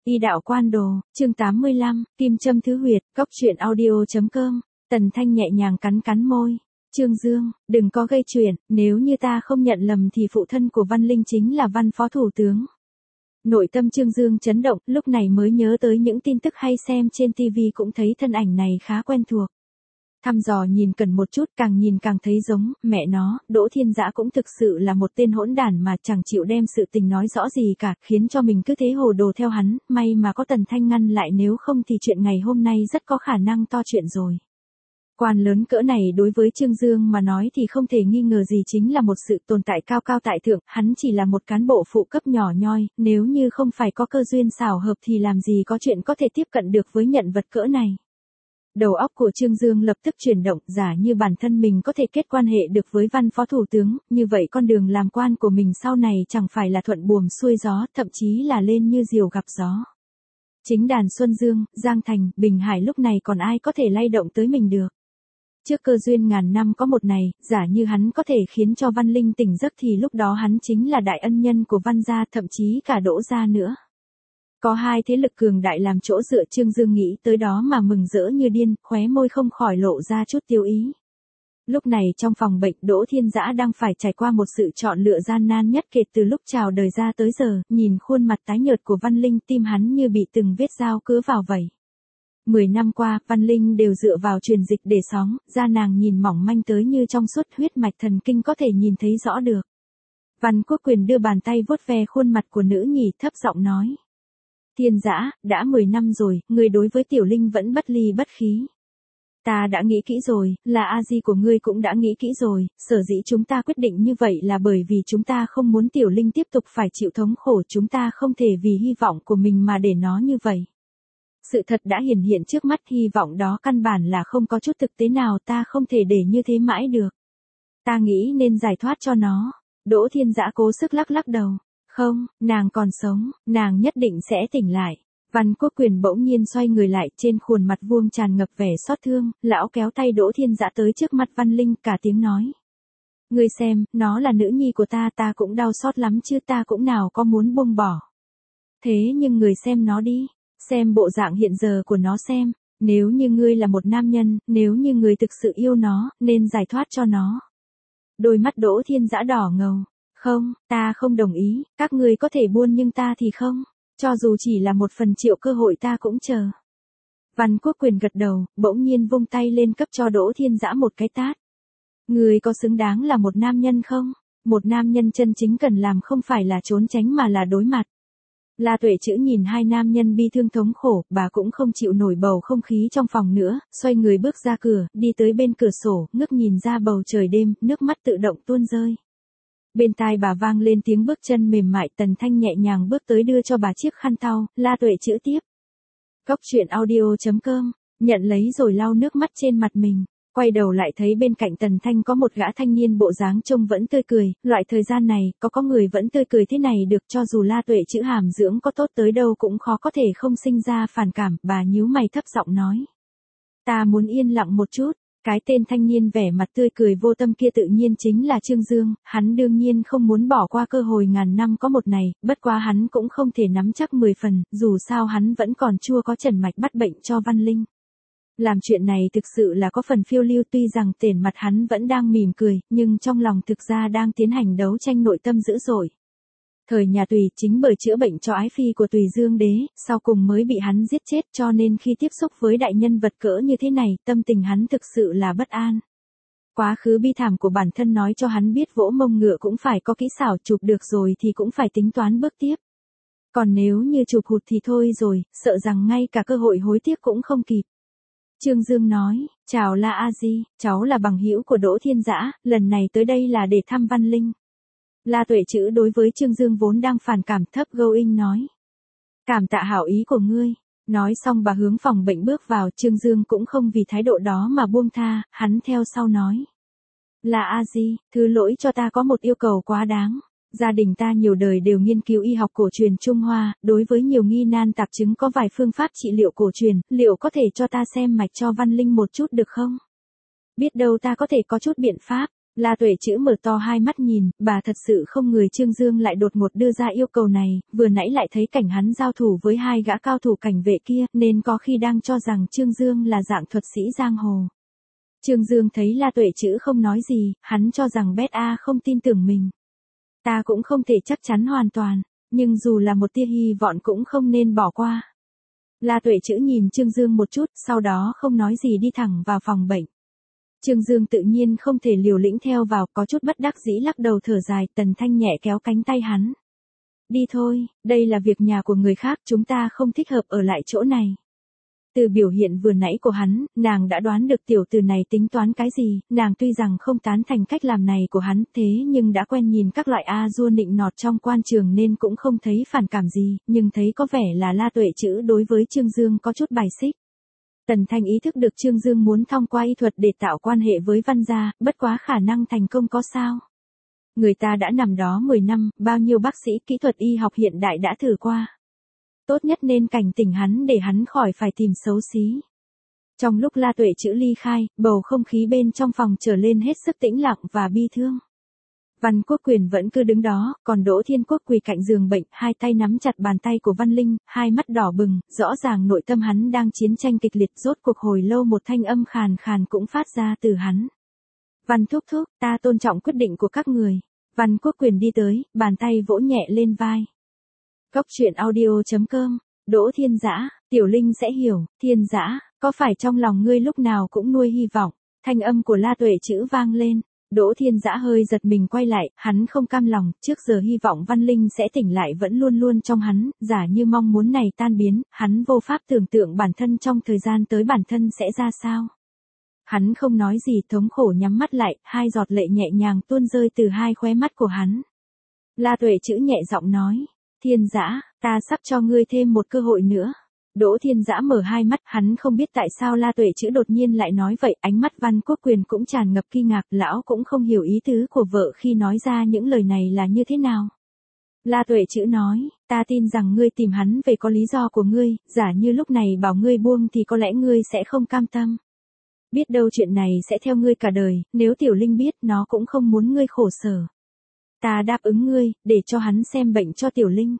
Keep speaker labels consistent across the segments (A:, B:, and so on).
A: Y đạo quan đồ, chương 85, kim châm thứ huyệt, cóc truyện audio.com. Tần Thanh nhẹ nhàng cắn cắn môi. Trương Dương, đừng có gây chuyện, nếu như ta không nhận lầm thì phụ thân của Văn Linh chính là Văn Phó Thủ tướng. Nội tâm Trương Dương chấn động, lúc này mới nhớ tới những tin tức hay xem trên TV cũng thấy thân ảnh này khá quen thuộc. Thăm dò nhìn cần một chút, càng nhìn càng thấy giống, mẹ nó, Đỗ Thiên Dã cũng thực sự là một tên hỗn đản mà chẳng chịu đem sự tình nói rõ gì cả, khiến cho mình cứ thế hồ đồ theo hắn, may mà có Tần Thanh ngăn lại, nếu không thì chuyện ngày hôm nay rất có khả năng to chuyện rồi. Quan lớn cỡ này đối với Trương Dương mà nói thì không thể nghi ngờ gì chính là một sự tồn tại cao cao tại thượng, hắn chỉ là một cán bộ phụ cấp nhỏ nhoi, nếu như không phải có cơ duyên xảo hợp thì làm gì có chuyện có thể tiếp cận được với nhận vật cỡ này. Đầu óc của Trương Dương lập tức chuyển động, giả như bản thân mình có thể kết quan hệ được với Văn Phó Thủ tướng, như vậy con đường làm quan của mình sau này chẳng phải là thuận buồm xuôi gió, thậm chí là lên như diều gặp gió. Chính đàn Xuân Dương, Giang Thành, Bình Hải lúc này còn ai có thể lay động tới mình được. Trước cơ duyên ngàn năm có một này, giả như hắn có thể khiến cho Văn Linh tỉnh giấc thì lúc đó hắn chính là đại ân nhân của Văn gia, thậm chí cả Đỗ gia nữa. Có hai thế lực cường đại làm chỗ dựa, Trương Dương nghĩ tới đó mà mừng rỡ như điên, khóe môi không khỏi lộ ra chút tiêu ý. Lúc này trong phòng bệnh, Đỗ Thiên Dã đang phải trải qua một sự chọn lựa gian nan nhất kể từ lúc chào đời ra tới giờ, nhìn khuôn mặt tái nhợt của Văn Linh, tim hắn như bị từng vết dao cứa vào vậy. 10 năm qua, Văn Linh đều dựa vào truyền dịch để sống, da nàng nhìn mỏng manh tới như trong suốt, huyết mạch thần kinh có thể nhìn thấy rõ được. Văn Quốc Quyền đưa bàn tay vuốt ve khuôn mặt của nữ nhi, thấp giọng nói. Thiên Dã, đã 10 năm rồi, ngươi đối với Tiểu Linh vẫn bất ly bất khí. Ta đã nghĩ kỹ rồi, là A-di của ngươi cũng đã nghĩ kỹ rồi, sở dĩ chúng ta quyết định như vậy là bởi vì chúng ta không muốn Tiểu Linh tiếp tục phải chịu thống khổ, chúng ta không thể vì hy vọng của mình mà để nó như vậy. Sự thật đã hiển hiện trước mắt, hy vọng đó căn bản là không có chút thực tế nào, ta không thể để như thế mãi được. Ta nghĩ nên giải thoát cho nó. Đỗ Thiên Dã cố sức lắc lắc đầu. Không, nàng còn sống, nàng nhất định sẽ tỉnh lại. Văn Quốc Quyền bỗng nhiên xoay người lại, trên khuôn mặt vuông tràn ngập vẻ xót thương, lão kéo tay Đỗ Thiên Dã tới trước mặt Văn Linh, cả tiếng nói. Ngươi xem, nó là nữ nhi của ta, ta cũng đau xót lắm chứ, ta cũng nào có muốn buông bỏ. Thế nhưng người xem nó đi, xem bộ dạng hiện giờ của nó xem, nếu như ngươi là một nam nhân, nếu như ngươi thực sự yêu nó, nên giải thoát cho nó. Đôi mắt Đỗ Thiên Dã đỏ ngầu. Không, ta không đồng ý, các ngươi có thể buôn nhưng ta thì không, cho dù chỉ là 1/1.000.000 cơ hội ta cũng chờ. Văn Quốc Quyền gật đầu, bỗng nhiên vung tay lên cấp cho Đỗ Thiên Dã một cái tát. Ngươi có xứng đáng là một nam nhân không? Một nam nhân chân chính cần làm không phải là trốn tránh mà là đối mặt. La Tuệ Trữ nhìn hai nam nhân bi thương thống khổ, bà cũng không chịu nổi bầu không khí trong phòng nữa, xoay người bước ra cửa, đi tới bên cửa sổ, ngước nhìn ra bầu trời đêm, nước mắt tự động tuôn rơi. Bên tai bà vang lên tiếng bước chân mềm mại, Tần Thanh nhẹ nhàng bước tới đưa cho bà chiếc khăn tau, La Tuệ Trữ tiếp. Cóc truyện audio.com, nhận lấy rồi lau nước mắt trên mặt mình, quay đầu lại thấy bên cạnh Tần Thanh có một gã thanh niên bộ dáng trông vẫn tươi cười, loại thời gian này, có người vẫn tươi cười thế này được, cho dù La Tuệ Trữ hàm dưỡng có tốt tới đâu cũng khó có thể không sinh ra phản cảm, bà nhíu mày thấp giọng nói. Ta muốn yên lặng một chút. Cái tên thanh niên vẻ mặt tươi cười vô tâm kia tự nhiên chính là Trương Dương, hắn đương nhiên không muốn bỏ qua cơ hội ngàn năm có một này, bất quá hắn cũng không thể nắm chắc 10 phần, dù sao hắn vẫn còn chưa có trần mạch bắt bệnh cho Văn Linh. Làm chuyện này thực sự là có phần phiêu lưu, tuy rằng tiền mặt hắn vẫn đang mỉm cười, nhưng trong lòng thực ra đang tiến hành đấu tranh nội tâm dữ dội. Thời nhà Tùy chính bởi chữa bệnh cho ái phi của Tùy Dương đế, sau cùng mới bị hắn giết chết, cho nên khi tiếp xúc với đại nhân vật cỡ như thế này, tâm tình hắn thực sự là bất an. Quá khứ bi thảm của bản thân nói cho hắn biết vỗ mông ngựa cũng phải có kỹ xảo, chụp được rồi thì cũng phải tính toán bước tiếp. Còn nếu như chụp hụt thì thôi rồi, sợ rằng ngay cả cơ hội hối tiếc cũng không kịp. Trương Dương nói, chào La A-di, cháu là bằng hữu của Đỗ Thiên Dã, lần này tới đây là để thăm Văn Linh. La Tuệ Trữ đối với Trương Dương vốn đang phản cảm, thấp going nói. Cảm tạ hảo ý của ngươi. Nói xong bà hướng phòng bệnh bước vào, Trương Dương cũng không vì thái độ đó mà buông tha, hắn theo sau nói. La A-di, thứ lỗi cho ta có một yêu cầu quá đáng. Gia đình ta nhiều đời đều nghiên cứu y học cổ truyền Trung Hoa, đối với nhiều nghi nan tạp chứng có vài phương pháp trị liệu cổ truyền, liệu có thể cho ta xem mạch cho Văn Linh một chút được không? Biết đâu ta có thể có chút biện pháp. La Tuệ Trữ mở to hai mắt nhìn, bà thật sự không ngờ Trương Dương lại đột ngột đưa ra yêu cầu này, vừa nãy lại thấy cảnh hắn giao thủ với hai gã cao thủ cảnh vệ kia, nên có khi đang cho rằng Trương Dương là dạng thuật sĩ giang hồ. Trương Dương thấy La Tuệ Trữ không nói gì, hắn cho rằng Bet-A không tin tưởng mình. Ta cũng không thể chắc chắn hoàn toàn, nhưng dù là một tia hy vọng cũng không nên bỏ qua. La Tuệ Trữ nhìn Trương Dương một chút, sau đó không nói gì đi thẳng vào phòng bệnh. Trương Dương tự nhiên không thể liều lĩnh theo vào, có chút bất đắc dĩ lắc đầu thở dài, Tần Thanh nhẹ kéo cánh tay hắn. Đi thôi, đây là việc nhà của người khác, chúng ta không thích hợp ở lại chỗ này. Từ biểu hiện vừa nãy của hắn, nàng đã đoán được tiểu tử này tính toán cái gì, nàng tuy rằng không tán thành cách làm này của hắn, thế nhưng đã quen nhìn các loại A-dua nịnh nọt trong quan trường nên cũng không thấy phản cảm gì, nhưng thấy có vẻ là La Tuệ Trữ đối với Trương Dương có chút bài xích. Tần Thanh ý thức được Trương Dương muốn thông qua y thuật để tạo quan hệ với Văn gia, bất quá khả năng thành công có sao. Người ta đã nằm đó 10 năm, bao nhiêu bác sĩ kỹ thuật y học hiện đại đã thử qua. Tốt nhất nên cảnh tỉnh hắn để hắn khỏi phải tìm xấu xí. Trong lúc La Tuệ Trữ ly khai, bầu không khí bên trong phòng trở lên hết sức tĩnh lặng và bi thương. Văn Quốc Quyền vẫn cứ đứng đó, còn Đỗ Thiên Quốc quỳ cạnh giường bệnh, hai tay nắm chặt bàn tay của Văn Linh, hai mắt đỏ bừng, rõ ràng nội tâm hắn đang chiến tranh kịch liệt, rốt cuộc hồi lâu một thanh âm khàn khàn cũng phát ra từ hắn. Văn thúc thúc, ta tôn trọng quyết định của các người. Văn Quốc Quyền đi tới, bàn tay vỗ nhẹ lên vai. Cốc truyện audio.com, Đỗ Thiên Dã, Tiểu Linh sẽ hiểu, Thiên Dã, có phải trong lòng ngươi lúc nào cũng nuôi hy vọng, thanh âm của La Tuệ Trữ vang lên. Đỗ Thiên Dã hơi giật mình quay lại, hắn không cam lòng, trước giờ hy vọng Văn Linh sẽ tỉnh lại vẫn luôn luôn trong hắn, giả như mong muốn này tan biến, hắn vô pháp tưởng tượng bản thân trong thời gian tới bản thân sẽ ra sao. Hắn không nói gì, thống khổ nhắm mắt lại, hai giọt lệ nhẹ nhàng tuôn rơi từ hai khóe mắt của hắn. La Tuệ Trữ nhẹ giọng nói, Thiên Dã, ta sắp cho ngươi thêm một cơ hội nữa. Đỗ Thiên Dã mở hai mắt, hắn không biết tại sao La Tuệ Trữ đột nhiên lại nói vậy, ánh mắt Văn Quốc Quyền cũng tràn ngập kinh ngạc, lão cũng không hiểu ý tứ của vợ khi nói ra những lời này là như thế nào. La Tuệ Trữ nói, ta tin rằng ngươi tìm hắn về có lý do của ngươi, giả như lúc này bảo ngươi buông thì có lẽ ngươi sẽ không cam tâm. Biết đâu chuyện này sẽ theo ngươi cả đời, nếu Tiểu Linh biết nó cũng không muốn ngươi khổ sở. Ta đáp ứng ngươi, để cho hắn xem bệnh cho Tiểu Linh.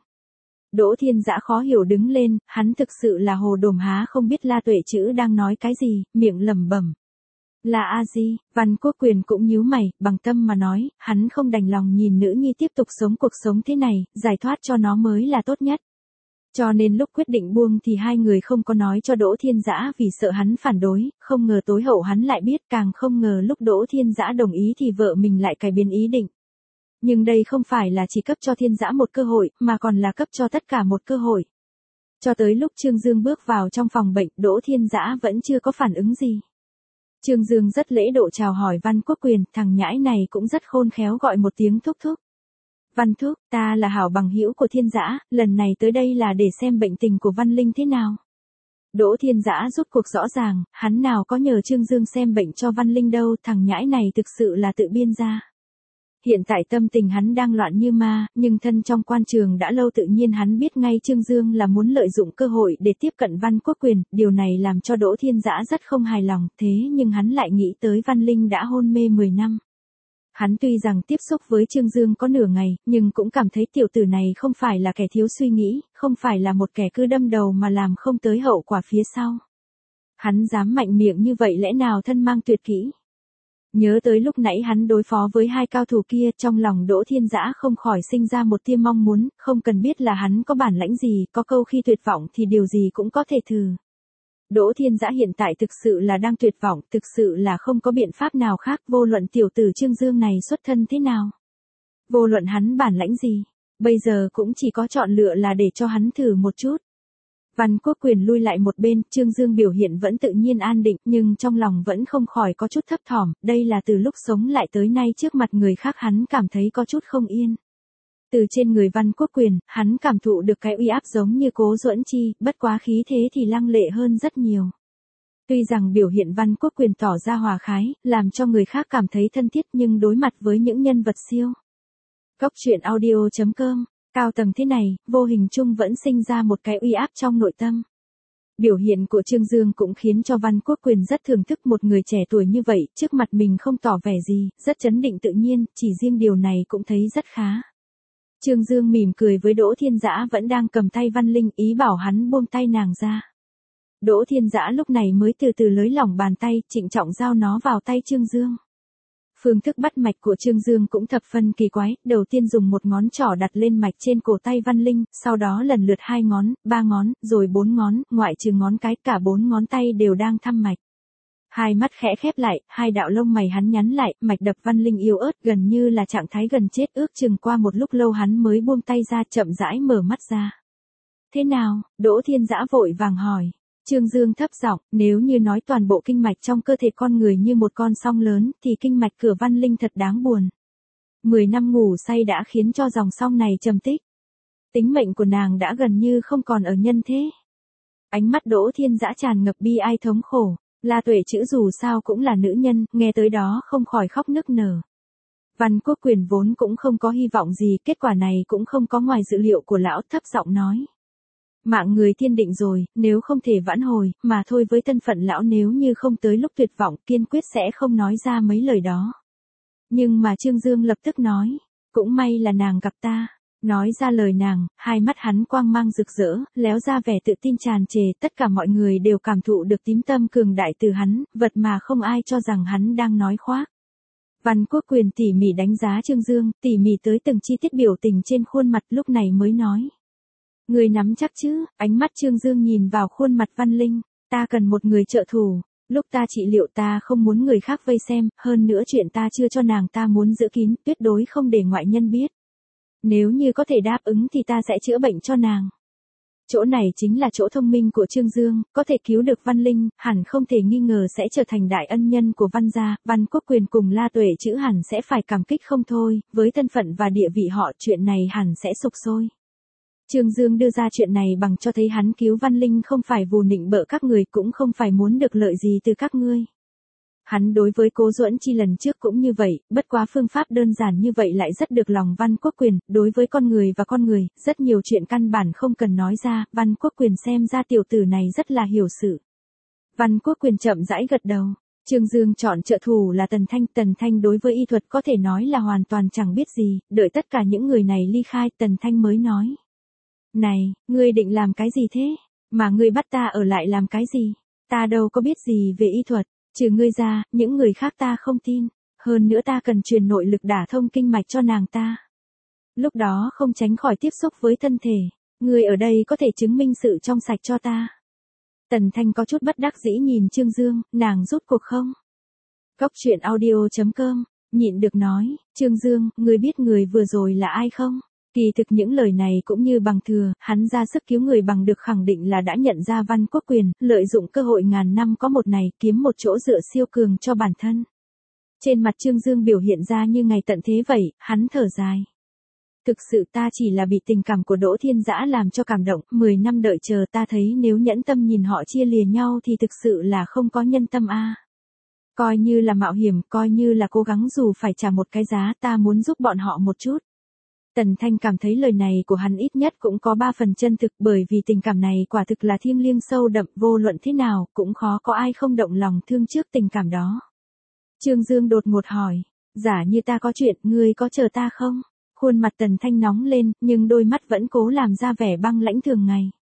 A: Đỗ Thiên Dã khó hiểu đứng lên, hắn thực sự là hồ đồm há không biết La Tuệ Trữ đang nói cái gì, miệng lẩm bẩm. Là a di, Văn Quốc Quyền cũng nhíu mày, bằng tâm mà nói, hắn không đành lòng nhìn nữ nhi tiếp tục sống cuộc sống thế này, giải thoát cho nó mới là tốt nhất. Cho nên lúc quyết định buông thì hai người không có nói cho Đỗ Thiên Dã vì sợ hắn phản đối, không ngờ tối hậu hắn lại biết, càng không ngờ lúc Đỗ Thiên Dã đồng ý thì vợ mình lại cải biến ý định. Nhưng đây không phải là chỉ cấp cho Thiên Dã một cơ hội, mà còn là cấp cho tất cả một cơ hội. Cho tới lúc Trương Dương bước vào trong phòng bệnh, Đỗ Thiên Dã vẫn chưa có phản ứng gì. Trương Dương rất lễ độ chào hỏi Văn Quốc Quyền, thằng nhãi này cũng rất khôn khéo gọi một tiếng thúc thúc. Văn thúc, ta là hảo bằng hữu của Thiên Dã, lần này tới đây là để xem bệnh tình của Văn Linh thế nào. Đỗ Thiên Dã rút cuộc rõ ràng, hắn nào có nhờ Trương Dương xem bệnh cho Văn Linh đâu, thằng nhãi này thực sự là tự biên ra. Hiện tại tâm tình hắn đang loạn như ma, nhưng thân trong quan trường đã lâu tự nhiên hắn biết ngay Trương Dương là muốn lợi dụng cơ hội để tiếp cận Văn Quốc Quyền, điều này làm cho Đỗ Thiên Dã rất không hài lòng, thế nhưng hắn lại nghĩ tới Văn Linh đã hôn mê 10 năm. Hắn tuy rằng tiếp xúc với Trương Dương có nửa ngày, nhưng cũng cảm thấy tiểu tử này không phải là kẻ thiếu suy nghĩ, không phải là một kẻ cứ đâm đầu mà làm không tới hậu quả phía sau. Hắn dám mạnh miệng như vậy lẽ nào thân mang tuyệt kỹ. Nhớ tới lúc nãy hắn đối phó với hai cao thủ kia, trong lòng Đỗ Thiên Dã không khỏi sinh ra một tia mong muốn, không cần biết là hắn có bản lãnh gì, có câu khi tuyệt vọng thì điều gì cũng có thể thử. Đỗ Thiên Dã hiện tại thực sự là đang tuyệt vọng, thực sự là không có biện pháp nào khác, vô luận tiểu tử Trương Dương này xuất thân thế nào. Vô luận hắn bản lãnh gì, bây giờ cũng chỉ có chọn lựa là để cho hắn thử một chút. Văn Quốc Quyền lui lại một bên, Trương Dương biểu hiện vẫn tự nhiên an định, nhưng trong lòng vẫn không khỏi có chút thấp thỏm, đây là từ lúc sống lại tới nay trước mặt người khác hắn cảm thấy có chút không yên. Từ trên người Văn Quốc Quyền, hắn cảm thụ được cái uy áp giống như Cố Duẫn Chi, bất quá khí thế thì lăng lệ hơn rất nhiều. Tuy rằng biểu hiện Văn Quốc Quyền tỏ ra hòa khái, làm cho người khác cảm thấy thân thiết nhưng đối mặt với những nhân vật siêu. Cốc truyện audio.com, cao tầng thế này, vô hình chung vẫn sinh ra một cái uy áp trong nội tâm. Biểu hiện của Trương Dương cũng khiến cho Văn Quốc Quyền rất thưởng thức một người trẻ tuổi như vậy, trước mặt mình không tỏ vẻ gì, rất trấn định tự nhiên, chỉ riêng điều này cũng thấy rất khá. Trương Dương mỉm cười với Đỗ Thiên Dã vẫn đang cầm tay Văn Linh, ý bảo hắn buông tay nàng ra. Đỗ Thiên Dã lúc này mới từ từ lới lỏng bàn tay, trịnh trọng giao nó vào tay Trương Dương. Phương thức bắt mạch của Trương Dương cũng thập phân kỳ quái, đầu tiên dùng một ngón trỏ đặt lên mạch trên cổ tay Văn Linh, sau đó lần lượt 2 ngón, 3 ngón, rồi 4 ngón, ngoại trừ ngón cái, cả 4 ngón tay đều đang thăm mạch. Hai mắt khẽ khép lại, hai đạo lông mày hắn nhắn lại, mạch đập Văn Linh yếu ớt gần như là trạng thái gần chết, ước chừng qua một lúc lâu hắn mới buông tay ra, chậm rãi mở mắt ra. Thế nào? Đỗ Thiên Dã vội vàng hỏi. Trương Dương thấp giọng, nếu như nói toàn bộ kinh mạch trong cơ thể con người như một con sông lớn, thì kinh mạch cửa Văn Linh thật đáng buồn. 10 năm ngủ say đã khiến cho dòng sông này trầm tích. Tính mệnh của nàng đã gần như không còn ở nhân thế. Ánh mắt Đỗ Thiên Dã tràn ngập bi ai thống khổ. La Tuệ Trữ dù sao cũng là nữ nhân, nghe tới đó không khỏi khóc nức nở. Văn Quốc Quyền vốn cũng không có hy vọng gì, kết quả này cũng không có ngoài dự liệu của lão, thấp giọng nói. Mạng người thiên định rồi, nếu không thể vãn hồi, mà thôi với thân phận lão, nếu như không tới lúc tuyệt vọng, kiên quyết sẽ không nói ra mấy lời đó. Nhưng mà Trương Dương lập tức nói, cũng may là nàng gặp ta. Nói ra lời nàng, hai mắt hắn quang mang rực rỡ, léo ra vẻ tự tin tràn trề, tất cả mọi người đều cảm thụ được tín tâm cường đại từ hắn, vật mà không ai cho rằng hắn đang nói khoác. Văn Quốc Quyền tỉ mỉ đánh giá Trương Dương, tỉ mỉ tới từng chi tiết biểu tình trên khuôn mặt, lúc này mới nói. Người nắm chắc chứ? Ánh mắt Trương Dương nhìn vào khuôn mặt Văn Linh, ta cần một người trợ thủ. Lúc ta trị liệu ta không muốn người khác vây xem, hơn nữa chuyện ta chưa cho nàng ta muốn giữ kín, tuyệt đối không để ngoại nhân biết. Nếu như có thể đáp ứng thì ta sẽ chữa bệnh cho nàng. Chỗ này chính là chỗ thông minh của Trương Dương, có thể cứu được Văn Linh, hẳn không thể nghi ngờ sẽ trở thành đại ân nhân của Văn gia, Văn Quốc Quyền cùng La Tuệ Trữ hẳn sẽ phải cảm kích không thôi, với thân phận và địa vị họ chuyện này hẳn sẽ sục sôi. Trương Dương đưa ra chuyện này bằng cho thấy hắn cứu Văn Linh không phải vù nịnh bợ các người, cũng không phải muốn được lợi gì từ các ngươi. Hắn đối với Cố Duẫn Chi lần trước cũng như vậy, bất quá phương pháp đơn giản như vậy lại rất được lòng Văn Quốc Quyền, đối với con người và con người, rất nhiều chuyện căn bản không cần nói ra, Văn Quốc Quyền xem ra tiểu tử này rất là hiểu sự. Văn Quốc Quyền chậm rãi gật đầu. Trương Dương chọn trợ thủ là Tần Thanh đối với y thuật có thể nói là hoàn toàn chẳng biết gì, đợi tất cả những người này ly khai, Tần Thanh mới nói. Này, ngươi định làm cái gì thế? Mà ngươi bắt ta ở lại làm cái gì? Ta đâu có biết gì về y thuật, trừ ngươi ra, những người khác ta không tin. Hơn nữa ta cần truyền nội lực đả thông kinh mạch cho nàng ta. Lúc đó không tránh khỏi tiếp xúc với thân thể. Ngươi ở đây có thể chứng minh sự trong sạch cho ta. Tần Thanh có chút bất đắc dĩ nhìn Trương Dương, nàng rút cuộc không? Góc truyện audio.com, nhịn được nói, Trương Dương, ngươi biết người vừa rồi là ai không? Kỳ thực những lời này cũng như bằng thừa, hắn ra sức cứu người bằng được khẳng định là đã nhận ra Văn Quốc Quyền, lợi dụng cơ hội ngàn năm có một này, kiếm một chỗ dựa siêu cường cho bản thân. Trên mặt Trương Dương biểu hiện ra như ngày tận thế vậy, hắn thở dài. Thực sự ta chỉ là bị tình cảm của Đỗ Thiên Dã làm cho cảm động, 10 năm đợi chờ ta thấy nếu nhẫn tâm nhìn họ chia lìa nhau thì thực sự là không có nhân tâm a. Coi như là mạo hiểm, coi như là cố gắng dù phải trả một cái giá, ta muốn giúp bọn họ một chút. Tần Thanh cảm thấy lời này của hắn ít nhất cũng có 3 phần chân thực, bởi vì tình cảm này quả thực là thiêng liêng sâu đậm, vô luận thế nào, cũng khó có ai không động lòng thương trước tình cảm đó. Trương Dương đột ngột hỏi, giả như ta có chuyện, ngươi có chờ ta không? Khuôn mặt Tần Thanh nóng lên, nhưng đôi mắt vẫn cố làm ra vẻ băng lãnh thường ngày.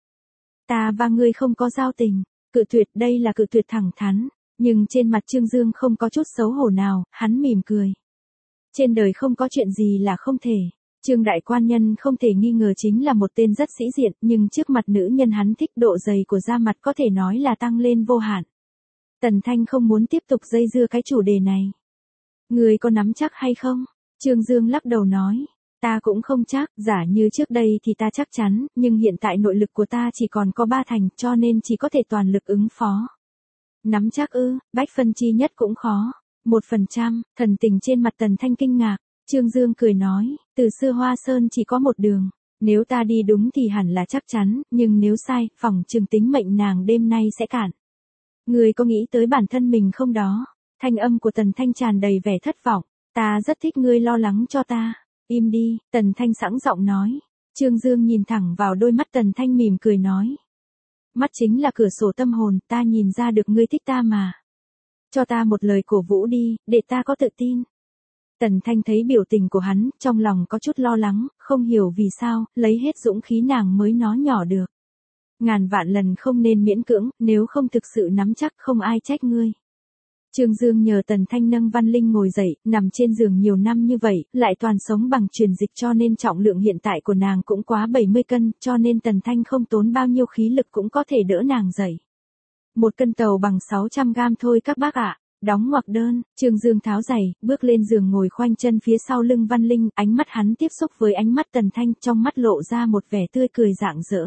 A: Ta và ngươi không có giao tình, cự tuyệt, đây là cự tuyệt thẳng thắn, nhưng trên mặt Trương Dương không có chút xấu hổ nào, hắn mỉm cười. Trên đời không có chuyện gì là không thể. Trương đại quan nhân không thể nghi ngờ chính là một tên rất sĩ diện, nhưng trước mặt nữ nhân hắn thích, độ dày của da mặt có thể nói là tăng lên vô hạn. Tần Thanh không muốn tiếp tục dây dưa cái chủ đề này. Người có nắm chắc hay không? Trương Dương lắc đầu nói, ta cũng không chắc, giả như trước đây thì ta chắc chắn, nhưng hiện tại nội lực của ta chỉ còn có 3 thành, cho nên chỉ có thể toàn lực ứng phó. Nắm chắc ư? Bách phân chi nhất cũng khó. 1%, thần tình trên mặt Tần Thanh kinh ngạc. Trương Dương cười nói, từ xưa Hoa Sơn chỉ có một đường, nếu ta đi đúng thì hẳn là chắc chắn, nhưng nếu sai, phỏng chừng tính mệnh nàng đêm nay sẽ cạn. Ngươi có nghĩ tới bản thân mình không đó? Thanh âm của Tần Thanh tràn đầy vẻ thất vọng, ta rất thích ngươi lo lắng cho ta. Im đi, Tần Thanh sẵn giọng nói. Trương Dương nhìn thẳng vào đôi mắt Tần Thanh mỉm cười nói. Mắt chính là cửa sổ tâm hồn, ta nhìn ra được ngươi thích ta mà. Cho ta một lời cổ vũ đi, để ta có tự tin. Tần Thanh thấy biểu tình của hắn, trong lòng có chút lo lắng, không hiểu vì sao, lấy hết dũng khí nàng mới nói nhỏ được. Ngàn vạn lần không nên miễn cưỡng, nếu không thực sự nắm chắc không ai trách ngươi. Trương Dương nhờ Tần Thanh nâng Văn Linh ngồi dậy, nằm trên giường nhiều năm như vậy, lại toàn sống bằng truyền dịch cho nên trọng lượng hiện tại của nàng cũng quá 70 cân, cho nên Tần Thanh không tốn bao nhiêu khí lực cũng có thể đỡ nàng dậy. 1 cân tàu bằng 600 gram thôi các bác ạ. Đóng ngoặc đơn, Trương Dương tháo giày, bước lên giường ngồi khoanh chân phía sau lưng Văn Linh, ánh mắt hắn tiếp xúc với ánh mắt Tần Thanh, trong mắt lộ ra một vẻ tươi cười rạng rỡ.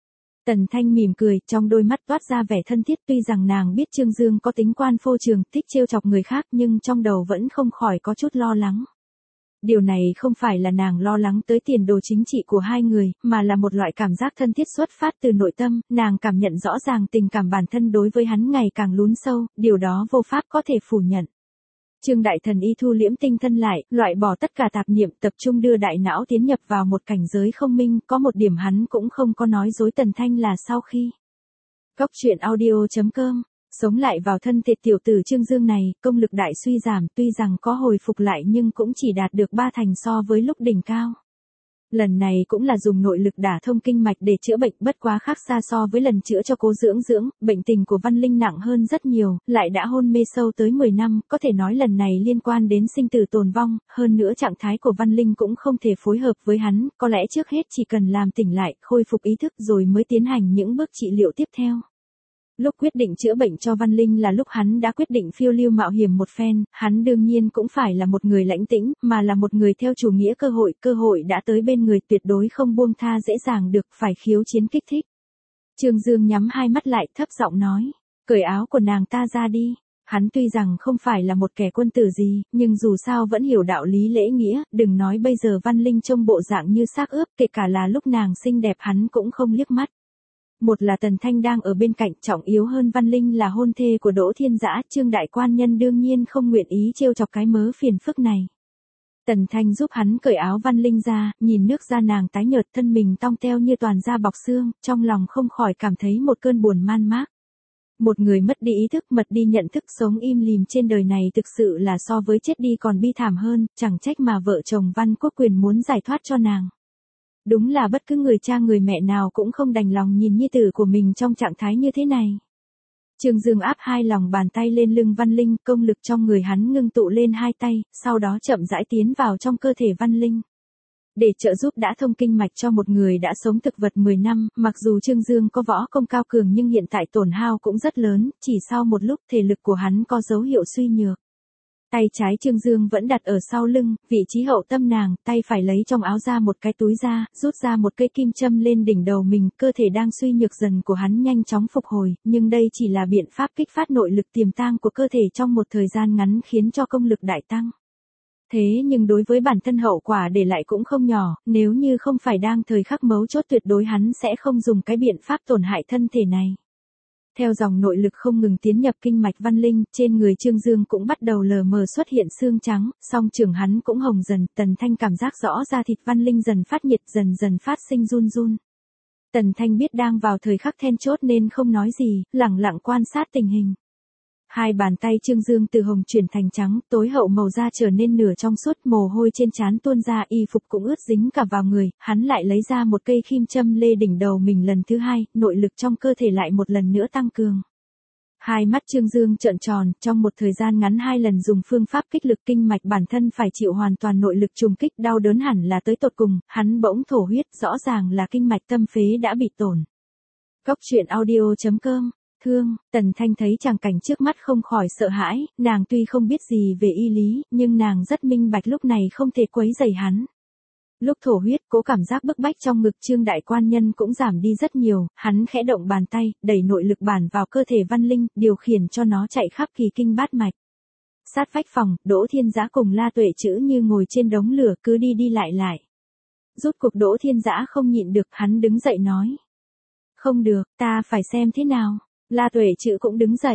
A: Tần Thanh mỉm cười, trong đôi mắt toát ra vẻ thân thiết, tuy rằng nàng biết Trương Dương có tính quan phô trương, thích trêu chọc người khác nhưng trong đầu vẫn không khỏi có chút lo lắng. Điều này không phải là nàng lo lắng tới tiền đồ chính trị của hai người, mà là một loại cảm giác thân thiết xuất phát từ nội tâm, nàng cảm nhận rõ ràng tình cảm bản thân đối với hắn ngày càng lún sâu, điều đó vô pháp có thể phủ nhận. Trương Đại Thần y thu liễm tinh thân lại, loại bỏ tất cả tạp niệm, tập trung đưa đại não tiến nhập vào một cảnh giới không minh, có một điểm hắn cũng không có nói dối Tần Thanh là sau khi. Góc truyện audio.com, sống lại vào thân thể tiểu tử Trương Dương này, công lực đại suy giảm, tuy rằng có hồi phục lại nhưng cũng chỉ đạt được 3 thành so với lúc đỉnh cao. Lần này cũng là dùng nội lực đả thông kinh mạch để chữa bệnh, bất quá khác xa so với lần chữa cho Cố Dưỡng, bệnh tình của Văn Linh nặng hơn rất nhiều, lại đã hôn mê sâu tới 10 năm, có thể nói lần này liên quan đến sinh tử tồn vong, hơn nữa trạng thái của Văn Linh cũng không thể phối hợp với hắn, có lẽ trước hết chỉ cần làm tỉnh lại, khôi phục ý thức rồi mới tiến hành những bước trị liệu tiếp theo. Lúc quyết định chữa bệnh cho Văn Linh là lúc hắn đã quyết định phiêu lưu mạo hiểm một phen, hắn đương nhiên cũng phải là một người lãnh tĩnh, mà là một người theo chủ nghĩa cơ hội đã tới bên người tuyệt đối không buông tha dễ dàng được, phải khiếu chiến kích thích. Trương Dương nhắm hai mắt lại thấp giọng nói, cởi áo của nàng ta ra đi. Hắn tuy rằng không phải là một kẻ quân tử gì, nhưng dù sao vẫn hiểu đạo lý lễ nghĩa, đừng nói bây giờ Văn Linh trông bộ dạng như xác ướp, kể cả là lúc nàng xinh đẹp hắn cũng không liếc mắt. Một là Tần Thanh đang ở bên cạnh, trọng yếu hơn Văn Linh là hôn thê của Đỗ Thiên Dã, Trương đại quan nhân đương nhiên không nguyện ý trêu chọc cái mớ phiền phức này. Tần Thanh giúp hắn cởi áo Văn Linh ra, nhìn nước da nàng tái nhợt, thân mình tong teo như toàn da bọc xương, trong lòng không khỏi cảm thấy một cơn buồn man mác. Một người mất đi ý thức, mất đi nhận thức, sống im lìm trên đời này thực sự là so với chết đi còn bi thảm hơn, chẳng trách mà vợ chồng Văn Quốc Quyền muốn giải thoát cho nàng. Đúng là bất cứ người cha người mẹ nào cũng không đành lòng nhìn nhi tử của mình trong trạng thái như thế này. Trương Dương áp hai lòng bàn tay lên lưng Văn Linh, công lực trong người hắn ngưng tụ lên hai tay, sau đó chậm rãi tiến vào trong cơ thể Văn Linh. Để trợ giúp đã thông kinh mạch cho một người đã sống thực vật 10 năm, mặc dù Trương Dương có võ công cao cường nhưng hiện tại tổn hao cũng rất lớn, chỉ sau một lúc thể lực của hắn có dấu hiệu suy nhược. Tay trái Trương Dương vẫn đặt ở sau lưng, vị trí hậu tâm nàng, tay phải lấy trong áo ra một cái túi ra, rút ra một cây kim châm lên đỉnh đầu mình, cơ thể đang suy nhược dần của hắn nhanh chóng phục hồi, nhưng đây chỉ là biện pháp kích phát nội lực tiềm tàng của cơ thể trong một thời gian ngắn khiến cho công lực đại tăng. Thế nhưng đối với bản thân hậu quả để lại cũng không nhỏ, nếu như không phải đang thời khắc mấu chốt tuyệt đối hắn sẽ không dùng cái biện pháp tổn hại thân thể này. Theo dòng nội lực không ngừng tiến nhập kinh mạch Văn Linh, trên người Trương Dương cũng bắt đầu lờ mờ xuất hiện xương trắng, song trường hắn cũng hồng dần, Tần Thanh cảm giác rõ da thịt Văn Linh dần phát nhiệt, dần dần phát sinh run run. Tần Thanh biết đang vào thời khắc then chốt nên không nói gì, lặng lặng quan sát tình hình. Hai bàn tay Trương Dương từ hồng chuyển thành trắng, tối hậu màu da trở nên nửa trong suốt, mồ hôi trên trán tuôn ra, y phục cũng ướt dính cả vào người, hắn lại lấy ra một cây kim châm lê đỉnh đầu mình lần thứ hai, nội lực trong cơ thể lại một lần nữa tăng cường. Hai mắt Trương Dương trợn tròn, trong một thời gian ngắn 2 lần dùng phương pháp kích lực kinh mạch bản thân phải chịu hoàn toàn nội lực trùng kích, đau đớn hẳn là tới tột cùng, hắn bỗng thổ huyết, rõ ràng là kinh mạch tâm phế đã bị tổn. Góc truyện audio.com. Thương, Tần Thanh thấy tràng cảnh trước mắt không khỏi sợ hãi, nàng tuy không biết gì về y lý, nhưng nàng rất minh bạch lúc này không thể quấy rầy hắn. Lúc thổ huyết, cố cảm giác bức bách trong ngực Trương đại quan nhân cũng giảm đi rất nhiều, hắn khẽ động bàn tay, đẩy nội lực bản vào cơ thể Văn Linh, điều khiển cho nó chạy khắp kỳ kinh bát mạch. Sát vách phòng, Đỗ Thiên Dã cùng La Tuệ Trữ như ngồi trên đống lửa cứ đi đi lại. Rút cuộc Đỗ Thiên Dã không nhịn được, hắn đứng dậy nói. Không được, ta phải xem thế nào. La Tuệ Trữ cũng đứng dậy.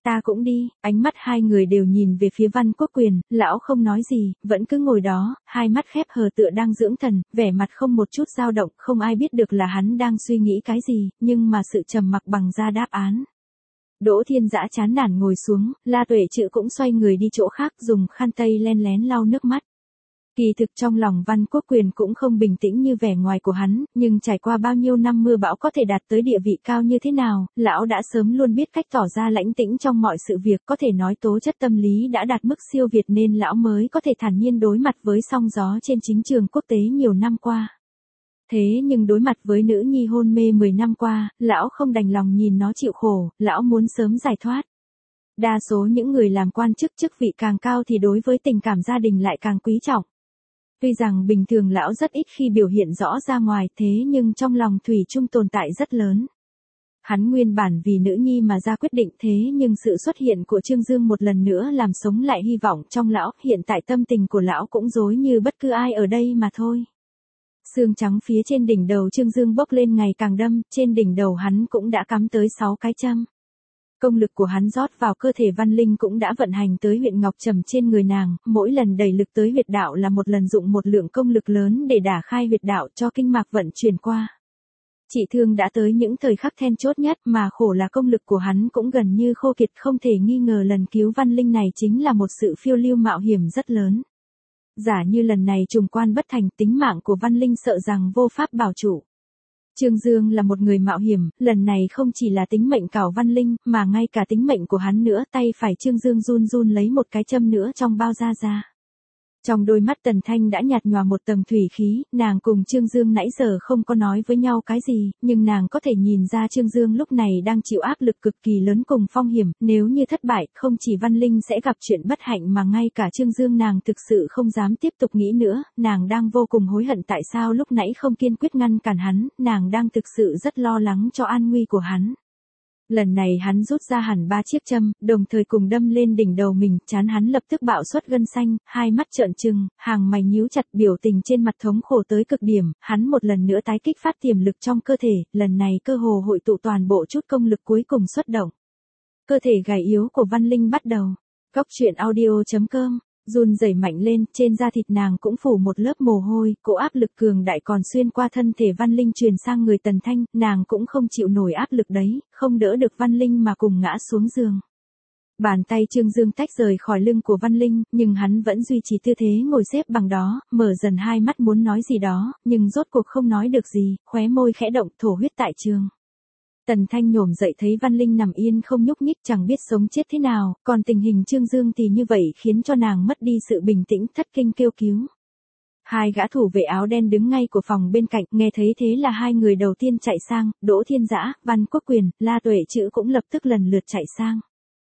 A: Ta cũng đi, ánh mắt hai người đều nhìn về phía Văn Quốc Quyền, lão không nói gì, vẫn cứ ngồi đó, hai mắt khép hờ tựa đang dưỡng thần, vẻ mặt không một chút dao động, không ai biết được là hắn đang suy nghĩ cái gì, nhưng mà sự trầm mặc bằng ra đáp án. Đỗ Thiên Dã chán nản ngồi xuống, La Tuệ Trữ cũng xoay người đi chỗ khác dùng khăn tây len lén lau nước mắt. Kỳ thực trong lòng Văn Quốc Quyền cũng không bình tĩnh như vẻ ngoài của hắn, nhưng trải qua bao nhiêu năm mưa bão có thể đạt tới địa vị cao như thế nào, lão đã sớm luôn biết cách tỏ ra lãnh tĩnh trong mọi sự việc, có thể nói tố chất tâm lý đã đạt mức siêu việt nên lão mới có thể thản nhiên đối mặt với sóng gió trên chính trường quốc tế nhiều năm qua. Thế nhưng đối mặt với nữ nhi hôn mê 10 năm qua, lão không đành lòng nhìn nó chịu khổ, lão muốn sớm giải thoát. Đa số những người làm quan chức chức vị càng cao thì đối với tình cảm gia đình lại càng quý trọng. Tuy rằng bình thường lão rất ít khi biểu hiện rõ ra ngoài thế nhưng trong lòng thủy chung tồn tại rất lớn. Hắn nguyên bản vì nữ nhi mà ra quyết định thế nhưng sự xuất hiện của Trương Dương một lần nữa làm sống lại hy vọng trong lão, hiện tại tâm tình của lão cũng giống như bất cứ ai ở đây mà thôi. Sương trắng phía trên đỉnh đầu Trương Dương bốc lên ngày càng đâm, trên đỉnh đầu hắn cũng đã cắm tới 6 cái châm. Công lực của hắn rót vào cơ thể Văn Linh cũng đã vận hành tới huyện Ngọc Trầm trên người nàng, mỗi lần đẩy lực tới huyệt đạo là một lần dụng một lượng công lực lớn để đả khai huyệt đạo cho kinh mạch vận chuyển qua. Trị thương đã tới những thời khắc then chốt nhất mà khổ là công lực của hắn cũng gần như khô kiệt, không thể nghi ngờ lần cứu Văn Linh này chính là một sự phiêu lưu mạo hiểm rất lớn. Giả như lần này trùng quan bất thành, tính mạng của Văn Linh sợ rằng vô pháp bảo trụ. Trương Dương là một người mạo hiểm, lần này không chỉ là tính mệnh cảo Văn Linh, mà ngay cả tính mệnh của hắn nữa. Tay phải Trương Dương run run lấy một cái châm nữa trong bao da ra. Trong đôi mắt Tần Thanh đã nhạt nhòa một tầng thủy khí, nàng cùng Trương Dương nãy giờ không có nói với nhau cái gì, nhưng nàng có thể nhìn ra Trương Dương lúc này đang chịu áp lực cực kỳ lớn cùng phong hiểm, nếu như thất bại, không chỉ Văn Linh sẽ gặp chuyện bất hạnh mà ngay cả Trương Dương nàng thực sự không dám tiếp tục nghĩ nữa, nàng đang vô cùng hối hận tại sao lúc nãy không kiên quyết ngăn cản hắn, nàng đang thực sự rất lo lắng cho an nguy của hắn. Lần này hắn rút ra hẳn 3 chiếc châm, đồng thời cùng đâm lên đỉnh đầu mình, trán hắn lập tức bạo xuất gân xanh, hai mắt trợn trừng, hàng mày nhíu chặt, biểu tình trên mặt thống khổ tới cực điểm, hắn một lần nữa tái kích phát tiềm lực trong cơ thể, lần này cơ hồ hội tụ toàn bộ chút công lực cuối cùng xuất động. Cơ thể gầy yếu của Văn Linh bắt đầu. Góc truyện audio.com run rẩy mạnh lên, trên da thịt nàng cũng phủ một lớp mồ hôi, cỗ áp lực cường đại còn xuyên qua thân thể Văn Linh truyền sang người Tần Thanh, nàng cũng không chịu nổi áp lực đấy, không đỡ được Văn Linh mà cùng ngã xuống giường. Bàn tay Trương Dương tách rời khỏi lưng của Văn Linh, nhưng hắn vẫn duy trì tư thế ngồi xếp bằng đó, mở dần hai mắt muốn nói gì đó, nhưng rốt cuộc không nói được gì, khóe môi khẽ động, thổ huyết tại trường. Tần Thanh nhổm dậy thấy Văn Linh nằm yên không nhúc nhích chẳng biết sống chết thế nào, còn tình hình Trương Dương thì như vậy khiến cho nàng mất đi sự bình tĩnh, thất kinh kêu cứu. Hai gã thủ vệ áo đen đứng ngay của phòng bên cạnh, nghe thấy thế là hai người đầu tiên chạy sang, Đỗ Thiên Dã, Văn Quốc Quyền, La Tuệ Trữ cũng lập tức lần lượt chạy sang.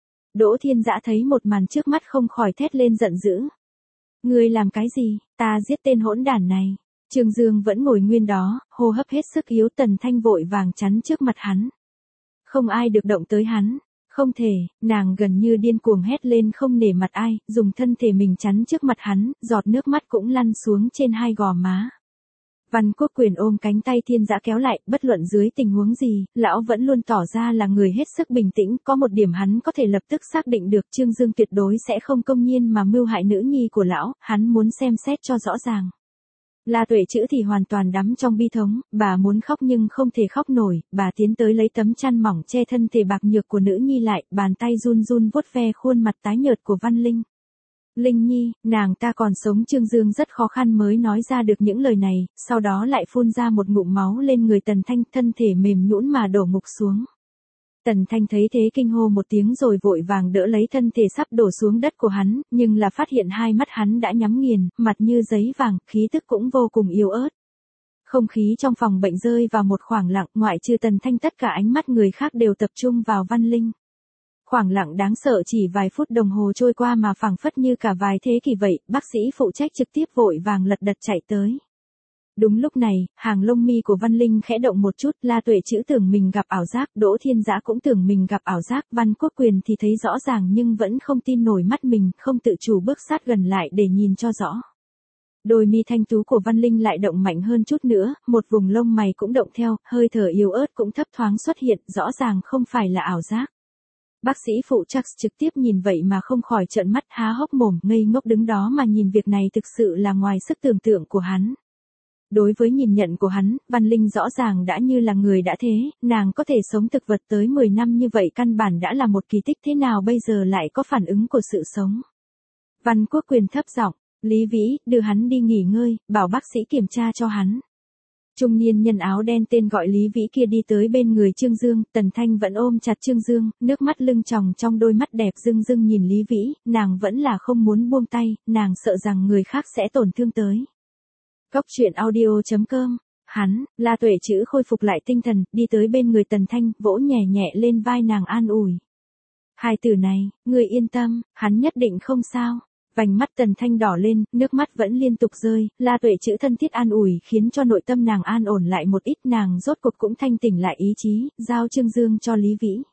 A: Đỗ Thiên Dã thấy một màn trước mắt không khỏi thét lên giận dữ. Ngươi làm cái gì, ta giết tên hỗn đản này. Trương Dương vẫn ngồi nguyên đó, hô hấp hết sức yếu. Tần Thanh vội vàng chắn trước mặt hắn. Không ai được động tới hắn. Không thể, nàng gần như điên cuồng hét lên không nể mặt ai, dùng thân thể mình chắn trước mặt hắn, giọt nước mắt cũng lăn xuống trên hai gò má. Văn Quốc Quyền ôm cánh tay Thiên Dã kéo lại, bất luận dưới tình huống gì, lão vẫn luôn tỏ ra là người hết sức bình tĩnh, có một điểm hắn có thể lập tức xác định được Trương Dương tuyệt đối sẽ không công nhiên mà mưu hại nữ nhi của lão, hắn muốn xem xét cho rõ ràng. La Tuệ Trữ thì hoàn toàn đắm trong bi thống, bà muốn khóc nhưng không thể khóc nổi, bà tiến tới lấy tấm chăn mỏng che thân thể bạc nhược của nữ nhi lại, bàn tay run run vuốt ve khuôn mặt tái nhợt của Văn Linh. Linh Nhi, nàng ta còn sống. Trương Dương rất khó khăn mới nói ra được những lời này, sau đó lại phun ra một ngụm máu lên người Tần Thanh, thân thể mềm nhũn mà đổ ngục xuống. Tần Thanh thấy thế kinh hô một tiếng rồi vội vàng đỡ lấy thân thể sắp đổ xuống đất của hắn, nhưng là phát hiện hai mắt hắn đã nhắm nghiền, mặt như giấy vàng, khí tức cũng vô cùng yếu ớt. Không khí trong phòng bệnh rơi vào một khoảng lặng, ngoại trừ Tần Thanh tất cả ánh mắt người khác đều tập trung vào Văn Linh. Khoảng lặng đáng sợ chỉ vài phút đồng hồ trôi qua mà phảng phất như cả vài thế kỷ vậy, bác sĩ phụ trách trực tiếp vội vàng lật đật chạy tới. Đúng lúc này, hàng lông mi của Văn Linh khẽ động một chút, La Tuệ Trữ tưởng mình gặp ảo giác, Đỗ Thiên Dã cũng tưởng mình gặp ảo giác, Văn Quốc Quyền thì thấy rõ ràng nhưng vẫn không tin nổi mắt mình, không tự chủ bước sát gần lại để nhìn cho rõ. Đôi mi thanh tú của Văn Linh lại động mạnh hơn chút nữa, một vùng lông mày cũng động theo, hơi thở yếu ớt cũng thấp thoáng xuất hiện, rõ ràng không phải là ảo giác. Bác sĩ phụ Charles trực tiếp nhìn vậy mà không khỏi trợn mắt há hốc mồm ngây ngốc đứng đó mà nhìn việc này thực sự là ngoài sức tưởng tượng của hắn. Đối với nhìn nhận của hắn, Văn Linh rõ ràng đã như là người đã thế, nàng có thể sống thực vật tới 10 năm như vậy căn bản đã là một kỳ tích thế nào bây giờ lại có phản ứng của sự sống. Văn Quốc Quyền thấp giọng, Lý Vĩ, đưa hắn đi nghỉ ngơi, bảo bác sĩ kiểm tra cho hắn. Trung niên nhân áo đen tên gọi Lý Vĩ kia đi tới bên người Trương Dương, Tần Thanh vẫn ôm chặt Trương Dương, nước mắt lưng tròng trong đôi mắt đẹp rưng rưng nhìn Lý Vĩ, nàng vẫn là không muốn buông tay, nàng sợ rằng người khác sẽ tổn thương tới. Cốc truyện audio.com, hắn, La Tuệ chữ khôi phục lại tinh thần, đi tới bên người Tần Thanh, vỗ nhẹ nhẹ lên vai nàng an ủi. Hai từ này, người yên tâm, hắn nhất định không sao. Vành mắt Tần Thanh đỏ lên, nước mắt vẫn liên tục rơi, La Tuệ chữ thân thiết an ủi khiến cho nội tâm nàng an ổn lại một ít, nàng rốt cuộc cũng thanh tỉnh lại ý chí, giao Trương Dương cho Lý Vĩ.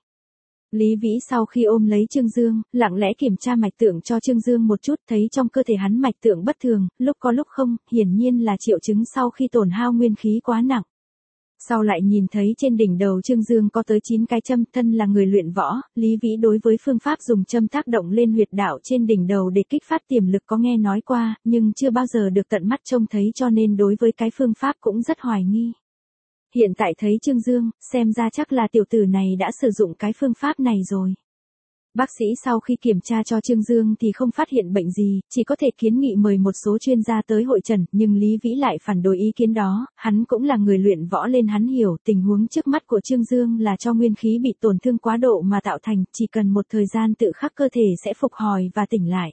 A: Lý Vĩ sau khi ôm lấy Trương Dương, lặng lẽ kiểm tra mạch tượng cho Trương Dương một chút, thấy trong cơ thể hắn mạch tượng bất thường, lúc có lúc không, hiển nhiên là triệu chứng sau khi tổn hao nguyên khí quá nặng. Sau lại nhìn thấy trên đỉnh đầu Trương Dương có tới 9 cái châm, thân là người luyện võ, Lý Vĩ đối với phương pháp dùng châm tác động lên huyệt đạo trên đỉnh đầu để kích phát tiềm lực có nghe nói qua, nhưng chưa bao giờ được tận mắt trông thấy cho nên đối với cái phương pháp cũng rất hoài nghi. Hiện tại thấy Trương Dương, xem ra chắc là tiểu tử này đã sử dụng cái phương pháp này rồi. Bác sĩ sau khi kiểm tra cho Trương Dương thì không phát hiện bệnh gì, chỉ có thể kiến nghị mời một số chuyên gia tới hội trần, nhưng Lý Vĩ lại phản đối ý kiến đó, hắn cũng là người luyện võ lên hắn hiểu tình huống trước mắt của Trương Dương là cho nguyên khí bị tổn thương quá độ mà tạo thành, chỉ cần một thời gian tự khắc cơ thể sẽ phục hồi và tỉnh lại.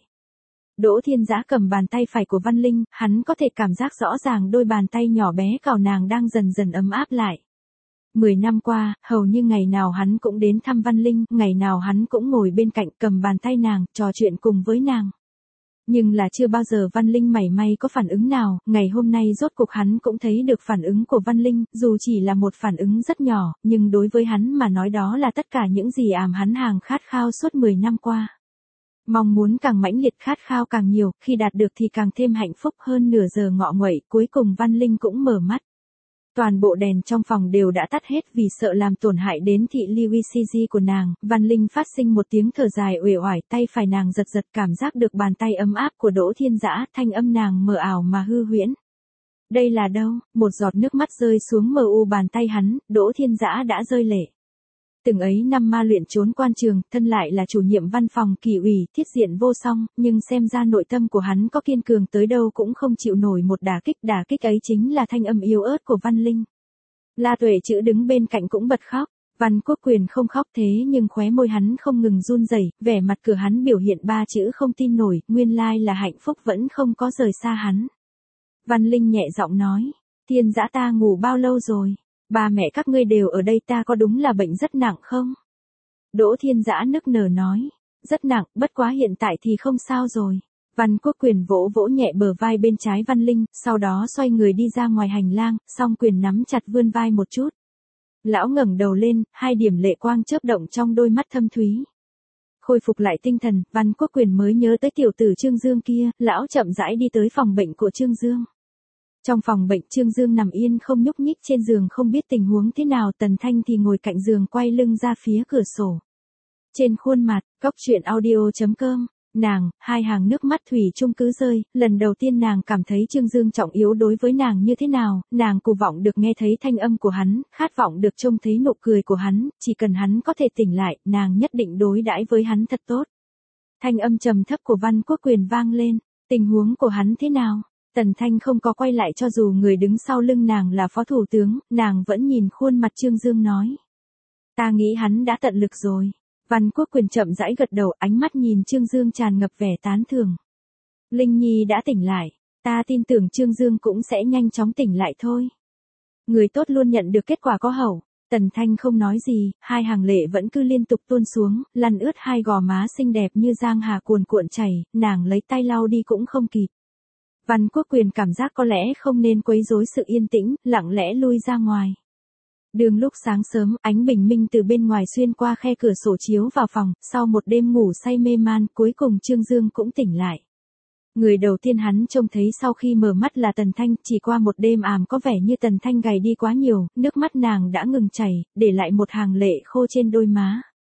A: Đỗ Thiên Dã cầm bàn tay phải của Văn Linh, hắn có thể cảm giác rõ ràng đôi bàn tay nhỏ bé cào nàng đang dần dần ấm áp lại. 10 năm qua, hầu như ngày nào hắn cũng đến thăm Văn Linh, ngày nào hắn cũng ngồi bên cạnh cầm bàn tay nàng, trò chuyện cùng với nàng. Nhưng là chưa bao giờ Văn Linh mảy may có phản ứng nào, ngày hôm nay rốt cuộc hắn cũng thấy được phản ứng của Văn Linh, dù chỉ là một phản ứng rất nhỏ, nhưng đối với hắn mà nói đó là tất cả những gì hắn hàng khát khao suốt 10 năm qua. Mong muốn càng mãnh liệt, khát khao càng nhiều, khi đạt được thì càng thêm hạnh phúc. Hơn nửa giờ ngọ nguậy, cuối cùng Văn Linh cũng mở mắt. Toàn bộ đèn trong phòng đều đã tắt hết vì sợ làm tổn hại đến thị lực ECG của nàng, Văn Linh phát sinh một tiếng thở dài uể oải, tay phải nàng giật giật cảm giác được bàn tay ấm áp của Đỗ Thiên Dã, thanh âm nàng mờ ảo mà hư huyễn. Đây là đâu? Một giọt nước mắt rơi xuống mờ u bàn tay hắn, Đỗ Thiên Dã đã rơi lệ. Từng ấy năm ma luyện trốn quan trường, thân lại là chủ nhiệm văn phòng Kỷ ủy, thiết diện vô song, nhưng xem ra nội tâm của hắn có kiên cường tới đâu cũng không chịu nổi một đả kích ấy chính là thanh âm yếu ớt của Văn Linh. La Tuệ chữ đứng bên cạnh cũng bật khóc, Văn Quốc Quyền không khóc thế nhưng khóe môi hắn không ngừng run rẩy, vẻ mặt cửa hắn biểu hiện ba chữ không tin nổi, nguyên lai là hạnh phúc vẫn không có rời xa hắn. Văn Linh nhẹ giọng nói, Thiên Dã ta ngủ bao lâu rồi? Ba mẹ các ngươi đều ở đây, ta có đúng là bệnh rất nặng không? Đỗ Thiên Dã nức nở nói, rất nặng, bất quá hiện tại thì không sao rồi. Văn Quốc Quyền vỗ vỗ nhẹ bờ vai bên trái Văn Linh, sau đó xoay người đi ra ngoài hành lang, song quyền nắm chặt vươn vai một chút. Lão ngẩng đầu lên, hai điểm lệ quang chớp động trong đôi mắt thâm thúy. Khôi phục lại tinh thần, Văn Quốc Quyền mới nhớ tới tiểu tử Trương Dương kia, lão chậm rãi đi tới phòng bệnh của Trương Dương. Trong phòng bệnh Trương Dương nằm yên không nhúc nhích trên giường không biết tình huống thế nào, Tần Thanh thì ngồi cạnh giường quay lưng ra phía cửa sổ. Trên khuôn mặt, cốc truyện audio.com, nàng, hai hàng nước mắt thủy chung cứ rơi, lần đầu tiên nàng cảm thấy Trương Dương trọng yếu đối với nàng như thế nào, nàng kỳ vọng được nghe thấy thanh âm của hắn, khát vọng được trông thấy nụ cười của hắn, chỉ cần hắn có thể tỉnh lại, nàng nhất định đối đãi với hắn thật tốt. Thanh âm trầm thấp của Văn Quốc Quyền vang lên, tình huống của hắn thế nào? Tần Thanh không có quay lại cho dù người đứng sau lưng nàng là phó thủ tướng, nàng vẫn nhìn khuôn mặt Trương Dương nói. Ta nghĩ hắn đã tận lực rồi. Văn Quốc Quyền chậm rãi gật đầu, ánh mắt nhìn Trương Dương tràn ngập vẻ tán thưởng. Linh Nhi đã tỉnh lại, ta tin tưởng Trương Dương cũng sẽ nhanh chóng tỉnh lại thôi. Người tốt luôn nhận được kết quả có hậu. Tần Thanh không nói gì, hai hàng lệ vẫn cứ liên tục tuôn xuống, lăn ướt hai gò má xinh đẹp như giang hà cuồn cuộn chảy, nàng lấy tay lau đi cũng không kịp. Văn Quốc Quyền cảm giác có lẽ không nên quấy rối sự yên tĩnh, lặng lẽ lui ra ngoài. Đường lúc sáng sớm, ánh bình minh từ bên ngoài xuyên qua khe cửa sổ chiếu vào phòng, sau một đêm ngủ say mê man, cuối cùng Trương Dương cũng tỉnh lại. Người đầu tiên hắn trông thấy sau khi mở mắt là Tần Thanh, chỉ qua một đêm có vẻ như Tần Thanh gầy đi quá nhiều, nước mắt nàng đã ngừng chảy, để lại một hàng lệ khô trên đôi má.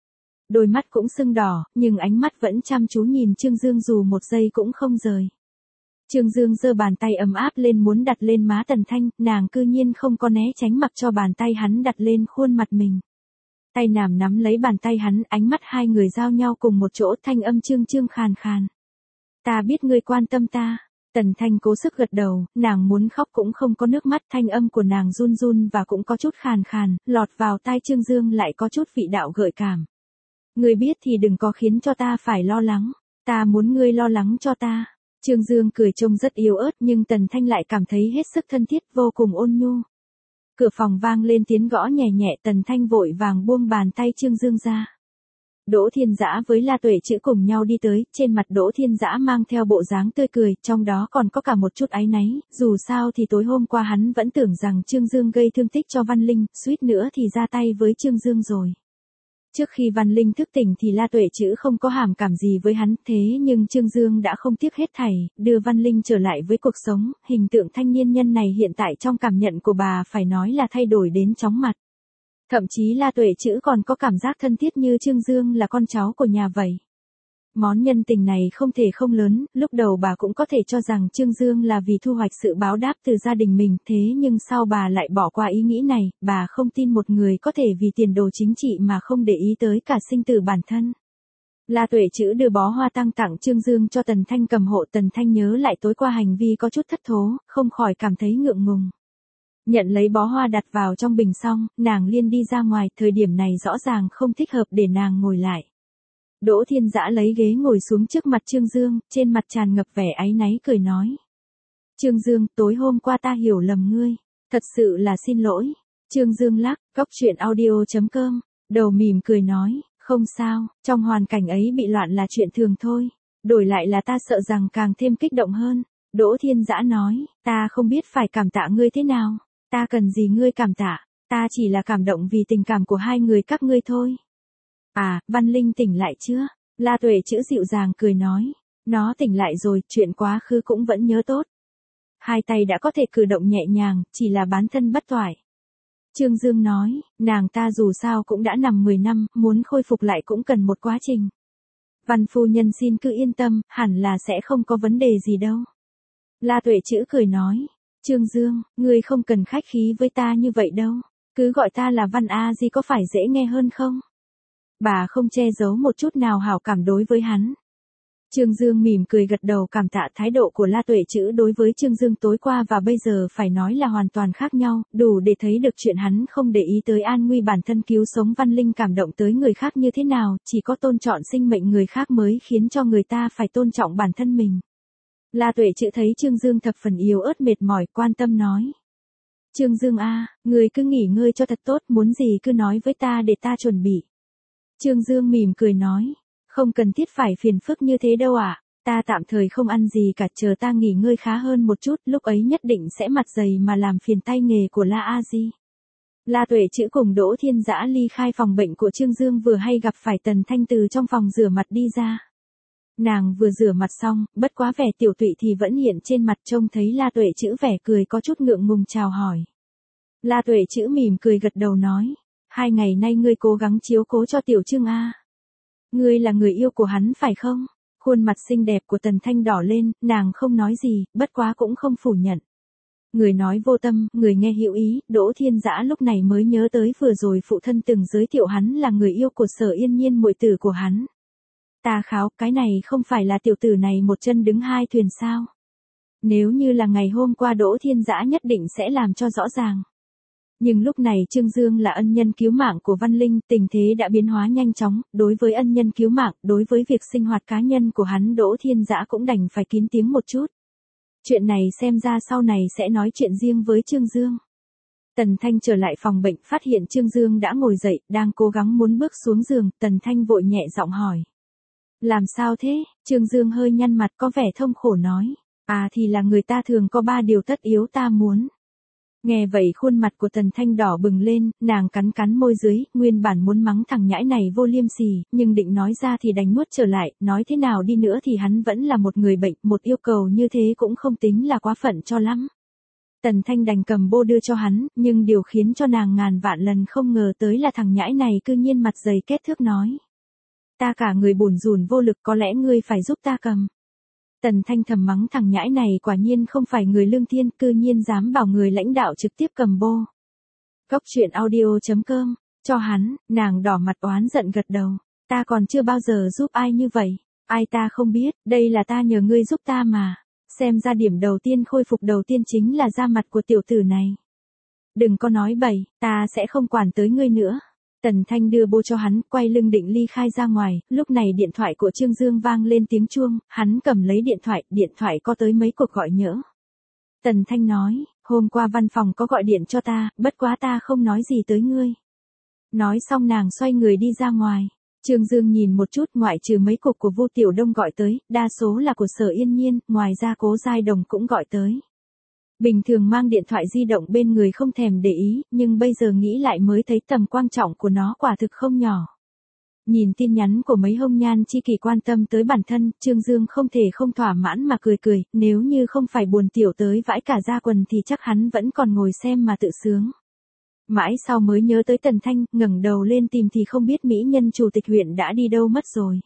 A: Đôi mắt cũng sưng đỏ, nhưng ánh mắt vẫn chăm chú nhìn Trương Dương dù một giây cũng không rời. Trương Dương giơ bàn tay ấm áp lên muốn đặt lên má Tần Thanh, nàng cư nhiên không có né tránh mặc cho bàn tay hắn đặt lên khuôn mặt mình. Tay nàng nắm lấy bàn tay hắn, ánh mắt hai người giao nhau cùng một chỗ, thanh âm trương trương khàn khàn. Ta biết ngươi quan tâm ta. Tần Thanh cố sức gật đầu, nàng muốn khóc cũng không có nước mắt, thanh âm của nàng run run và cũng có chút khàn khàn, lọt vào tai Trương Dương lại có chút vị đạo gợi cảm. Ngươi biết thì đừng có khiến cho ta phải lo lắng, ta muốn ngươi lo lắng cho ta. Trương Dương cười trông rất yếu ớt nhưng Tần Thanh lại cảm thấy hết sức thân thiết, vô cùng ôn nhu. Cửa phòng vang lên tiếng gõ nhẹ nhẹ, Tần Thanh vội vàng buông bàn tay Trương Dương ra. Đỗ Thiên Dã với La Tuệ Trữ cùng nhau đi tới, trên mặt Đỗ Thiên Dã mang theo bộ dáng tươi cười, trong đó còn có cả một chút áy náy, dù sao thì tối hôm qua hắn vẫn tưởng rằng Trương Dương gây thương tích cho Văn Linh, suýt nữa thì ra tay với Trương Dương rồi. Trước khi Văn Linh thức tỉnh thì La Tuệ Trữ không có hàm cảm gì với hắn, thế nhưng Trương Dương đã không tiếc hết thảy, đưa Văn Linh trở lại với cuộc sống, hình tượng thanh niên nhân này hiện tại trong cảm nhận của bà phải nói là thay đổi đến chóng mặt. Thậm chí La Tuệ Trữ còn có cảm giác thân thiết như Trương Dương là con cháu của nhà vậy. Món nhân tình này không thể không lớn, lúc đầu bà cũng có thể cho rằng Trương Dương là vì thu hoạch sự báo đáp từ gia đình mình, thế nhưng sau bà lại bỏ qua ý nghĩ này, bà không tin một người có thể vì tiền đồ chính trị mà không để ý tới cả sinh tử bản thân. La Tuệ Trữ đưa bó hoa tang tặng Trương Dương cho Tần Thanh cầm hộ, Tần Thanh nhớ lại tối qua hành vi có chút thất thố, không khỏi cảm thấy ngượng ngùng. Nhận lấy bó hoa đặt vào trong bình xong, nàng liền đi ra ngoài, thời điểm này rõ ràng không thích hợp để nàng ngồi lại. Đỗ Thiên Dã lấy ghế ngồi xuống trước mặt Trương Dương, trên mặt tràn ngập vẻ áy náy cười nói. Trương Dương, tối hôm qua ta hiểu lầm ngươi, thật sự là xin lỗi. Trương Dương lắc, goctruyện.audio.com, đầu mỉm cười nói, không sao, trong hoàn cảnh ấy bị loạn là chuyện thường thôi, đổi lại là ta sợ rằng càng thêm kích động hơn. Đỗ Thiên Dã nói, ta không biết phải cảm tạ ngươi thế nào, ta cần gì ngươi cảm tạ, ta chỉ là cảm động vì tình cảm của hai người các ngươi thôi. À, Văn Linh tỉnh lại chưa? La Tuệ Trữ dịu dàng cười nói, nó tỉnh lại rồi, chuyện quá khứ cũng vẫn nhớ tốt. Hai tay đã có thể cử động nhẹ nhàng, chỉ là bán thân bất toại. Trương Dương nói, nàng ta dù sao cũng đã nằm 10 năm, muốn khôi phục lại cũng cần một quá trình. Văn phu nhân xin cứ yên tâm, hẳn là sẽ không có vấn đề gì đâu. La Tuệ Trữ cười nói, Trương Dương, ngươi không cần khách khí với ta như vậy đâu, cứ gọi ta là Văn A Di có phải dễ nghe hơn không? Bà không che giấu một chút nào hảo cảm đối với hắn. Trương Dương mỉm cười gật đầu cảm tạ, thái độ của La Tuệ Trữ đối với Trương Dương tối qua và bây giờ phải nói là hoàn toàn khác nhau, đủ để thấy được chuyện hắn không để ý tới an nguy bản thân cứu sống Văn Linh cảm động tới người khác như thế nào, chỉ có tôn trọng sinh mệnh người khác mới khiến cho người ta phải tôn trọng bản thân mình. La Tuệ Trữ thấy Trương Dương thập phần yếu ớt mệt mỏi, quan tâm nói. Trương Dương a, người cứ nghỉ ngơi cho thật tốt, muốn gì cứ nói với ta để ta chuẩn bị. Trương Dương mỉm cười nói, không cần thiết phải phiền phức như thế đâu ạ, ta tạm thời không ăn gì cả, chờ ta nghỉ ngơi khá hơn một chút, lúc ấy nhất định sẽ mặt dày mà làm phiền tay nghề của La A Di. La Tuệ Trữ cùng Đỗ Thiên Dã ly khai phòng bệnh của Trương Dương vừa hay gặp phải Tần Thanh từ trong phòng rửa mặt đi ra. Nàng vừa rửa mặt xong, bất quá vẻ tiểu tụy thì vẫn hiện trên mặt, trông thấy La Tuệ Trữ vẻ cười có chút ngượng ngùng chào hỏi. La Tuệ Trữ mỉm cười gật đầu nói, 2 ngày nay ngươi cố gắng chiếu cố cho tiểu Trương a. Ngươi là người yêu của hắn phải không? Khuôn mặt xinh đẹp của Tần Thanh đỏ lên, nàng không nói gì, bất quá cũng không phủ nhận. Người nói vô tâm, người nghe hữu ý, Đỗ Thiên Dã lúc này mới nhớ tới vừa rồi phụ thân từng giới thiệu hắn là người yêu của Sở Yên Nhiên muội tử của hắn. Ta kháo, cái này không phải là tiểu tử này một chân đứng hai thuyền sao? Nếu như là ngày hôm qua Đỗ Thiên Dã nhất định sẽ làm cho rõ ràng. Nhưng lúc này Trương Dương là ân nhân cứu mạng của Văn Linh, tình thế đã biến hóa nhanh chóng, đối với ân nhân cứu mạng, đối với việc sinh hoạt cá nhân của hắn Đỗ Thiên Dã cũng đành phải kín tiếng một chút. Chuyện này xem ra sau này sẽ nói chuyện riêng với Trương Dương. Tần Thanh trở lại phòng bệnh, phát hiện Trương Dương đã ngồi dậy, đang cố gắng muốn bước xuống giường, Tần Thanh vội nhẹ giọng hỏi. Làm sao thế? Trương Dương hơi nhăn mặt có vẻ thông khổ nói. À thì là người ta thường có 3 điều tất yếu ta muốn. Nghe vậy khuôn mặt của Tần Thanh đỏ bừng lên, nàng cắn cắn môi dưới, nguyên bản muốn mắng thằng nhãi này vô liêm sỉ, nhưng định nói ra thì đành nuốt trở lại, nói thế nào đi nữa thì hắn vẫn là một người bệnh, một yêu cầu như thế cũng không tính là quá phận cho lắm. Tần Thanh đành cầm bô đưa cho hắn, nhưng điều khiến cho nàng ngàn vạn lần không ngờ tới là thằng nhãi này cư nhiên mặt dày két thước nói. Ta cả người bủn rủn vô lực, có lẽ ngươi phải giúp ta cầm. Tần Thanh thầm mắng thằng nhãi này quả nhiên không phải người lương thiên, cư nhiên dám bảo người lãnh đạo trực tiếp cầm bô. Cóc truyện audio.com, cho hắn, nàng đỏ mặt oán giận gật đầu. Ta còn chưa bao giờ giúp ai như vậy. Ai ta không biết, đây là ta nhờ ngươi giúp ta mà. Xem ra điểm đầu tiên khôi phục đầu tiên chính là da mặt của tiểu tử này. Đừng có nói bậy, ta sẽ không quản tới ngươi nữa. Tần Thanh đưa bô cho hắn, quay lưng định ly khai ra ngoài, lúc này điện thoại của Trương Dương vang lên tiếng chuông, hắn cầm lấy điện thoại có tới mấy cuộc gọi nhỡ. Tần Thanh nói, hôm qua văn phòng có gọi điện cho ta, bất quá ta không nói gì tới ngươi. Nói xong nàng xoay người đi ra ngoài. Trương Dương nhìn một chút, ngoại trừ mấy cuộc của Vô Tiểu Đông gọi tới, đa số là của Sở Yên Nhiên, ngoài ra Cố Giai Đồng cũng gọi tới. Bình thường mang điện thoại di động bên người không thèm để ý, nhưng bây giờ nghĩ lại mới thấy tầm quan trọng của nó quả thực không nhỏ. Nhìn tin nhắn của mấy hông nhan chi kỷ quan tâm tới bản thân, Trương Dương không thể không thỏa mãn mà cười, nếu như không phải buồn tiểu tới vãi cả da quần thì chắc hắn vẫn còn ngồi xem mà tự sướng. Mãi sau mới nhớ tới Tần Thanh, ngẩng đầu lên tìm thì không biết mỹ nhân chủ tịch huyện đã đi đâu mất rồi.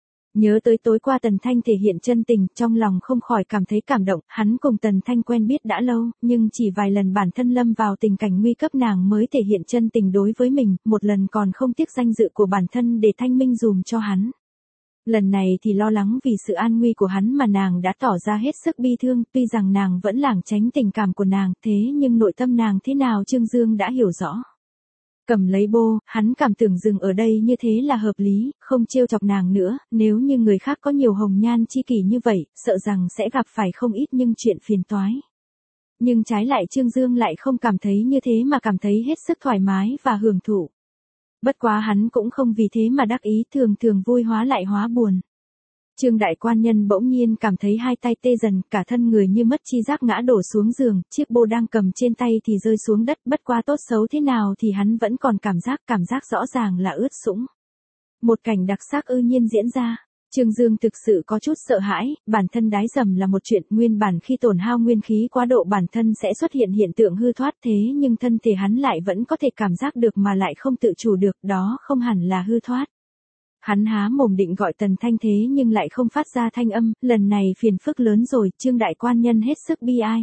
A: Nhớ tới tối qua Tần Thanh thể hiện chân tình, trong lòng không khỏi cảm thấy cảm động, hắn cùng Tần Thanh quen biết đã lâu, nhưng chỉ vài lần bản thân lâm vào tình cảnh nguy cấp nàng mới thể hiện chân tình đối với mình, một lần còn không tiếc danh dự của bản thân để thanh minh dùm cho hắn. Lần này thì lo lắng vì sự an nguy của hắn mà nàng đã tỏ ra hết sức bi thương, tuy rằng nàng vẫn lảng tránh tình cảm của nàng, thế nhưng nội tâm nàng thế nào Trương Dương đã hiểu rõ. Cầm lấy bô, hắn cảm tưởng dừng ở đây như thế là hợp lý, không trêu chọc nàng nữa, nếu như người khác có nhiều hồng nhan chi kỷ như vậy, sợ rằng sẽ gặp phải không ít nhưng chuyện phiền toái. Nhưng trái lại Trương Dương lại không cảm thấy như thế mà cảm thấy hết sức thoải mái và hưởng thụ. Bất quá hắn cũng không vì thế mà đắc ý, thường thường vui hóa lại hóa buồn. Trương đại quan nhân bỗng nhiên cảm thấy hai tay tê dần, cả thân người như mất chi giác ngã đổ xuống giường, chiếc bô đang cầm trên tay thì rơi xuống đất, bất quá tốt xấu thế nào thì hắn vẫn còn cảm giác rõ ràng là ướt sũng. Một cảnh đặc sắc ư nhiên diễn ra. Trương Dương thực sự có chút sợ hãi, bản thân đái dầm là một chuyện, nguyên bản khi tổn hao nguyên khí quá độ bản thân sẽ xuất hiện hiện tượng hư thoát, thế nhưng thân thể hắn lại vẫn có thể cảm giác được mà lại không tự chủ được, đó không hẳn là hư thoát. Hắn há mồm định gọi Tần Thanh thế nhưng lại không phát ra thanh âm, lần này phiền phức lớn rồi, Trương đại quan nhân hết sức bi ai.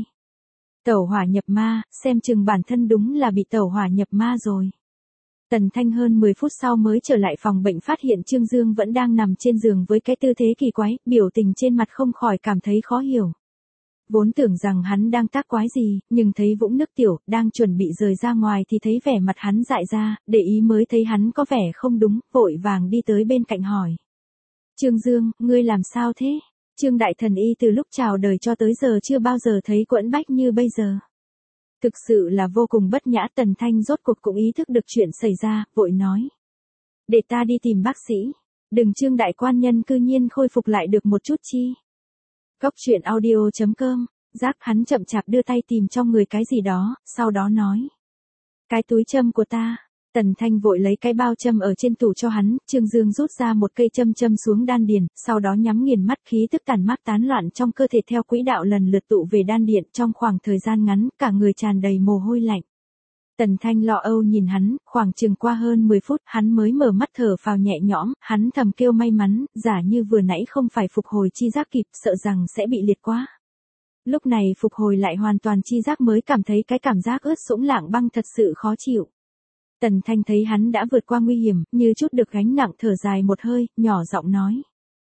A: Tẩu hỏa nhập ma, xem chừng bản thân đúng là bị tẩu hỏa nhập ma rồi. Tần Thanh hơn 10 phút sau mới trở lại phòng bệnh phát hiện Trương Dương vẫn đang nằm trên giường với cái tư thế kỳ quái, biểu tình trên mặt không khỏi cảm thấy khó hiểu. Vốn tưởng rằng hắn đang tác quái gì, nhưng thấy vũng nước tiểu, đang chuẩn bị rời ra ngoài thì thấy vẻ mặt hắn dại ra, để ý mới thấy hắn có vẻ không đúng, vội vàng đi tới bên cạnh hỏi. Trương Dương, ngươi làm sao thế? Trương đại thần y từ lúc chào đời cho tới giờ chưa bao giờ thấy quẫn bách như bây giờ. Thực sự là vô cùng bất nhã. Tần Thanh rốt cuộc cũng ý thức được chuyện xảy ra, vội nói. Để ta đi tìm bác sĩ. Đừng Trương đại quan nhân cư nhiên khôi phục lại được một chút chi. Cóc truyện audio.com, giác hắn chậm chạp đưa tay tìm trong người cái gì đó, sau đó nói. Cái túi châm của ta. Tần Thanh vội lấy cái bao châm ở trên tủ cho hắn, Trương Dương rút ra một cây châm xuống đan điền, sau đó nhắm nghiền mắt, khí tức tản mát tán loạn trong cơ thể theo quỹ đạo lần lượt tụ về đan điện, trong khoảng thời gian ngắn, cả người tràn đầy mồ hôi lạnh. Tần Thanh lo âu nhìn hắn, khoảng chừng qua hơn 10 phút, hắn mới mở mắt thở phào nhẹ nhõm, hắn thầm kêu may mắn, giả như vừa nãy không phải phục hồi chi giác kịp, sợ rằng sẽ bị liệt quá. Lúc này phục hồi lại hoàn toàn chi giác mới cảm thấy cái cảm giác ướt sũng lạng băng thật sự khó chịu. Tần Thanh thấy hắn đã vượt qua nguy hiểm, như chút được gánh nặng thở dài một hơi, nhỏ giọng nói.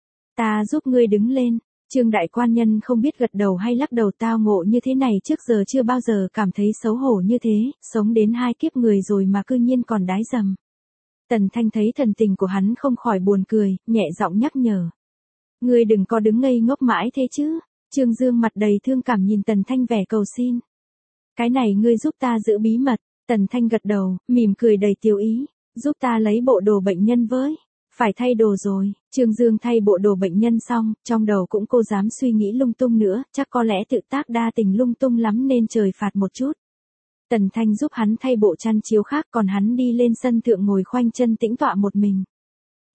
A: Ta giúp ngươi đứng lên. Trương đại quan nhân không biết gật đầu hay lắc đầu, tao ngộ như thế này trước giờ chưa bao giờ cảm thấy xấu hổ như thế, sống đến 2 kiếp người rồi mà cư nhiên còn đái dầm. Tần Thanh thấy thần tình của hắn không khỏi buồn cười, nhẹ giọng nhắc nhở. Ngươi đừng có đứng ngây ngốc mãi thế chứ. Trương Dương mặt đầy thương cảm nhìn Tần Thanh vẻ cầu xin. Cái này ngươi giúp ta giữ bí mật. Tần Thanh gật đầu, mỉm cười đầy tiêu ý. Giúp ta lấy bộ đồ bệnh nhân với. Phải thay đồ rồi. Trương Dương thay bộ đồ bệnh nhân xong, trong đầu cũng cô dám suy nghĩ lung tung nữa, chắc có lẽ tự tác đa tình lung tung lắm nên trời phạt một chút. Tần Thanh giúp hắn thay bộ chăn chiếu khác, còn hắn đi lên sân thượng ngồi khoanh chân tĩnh tọa một mình.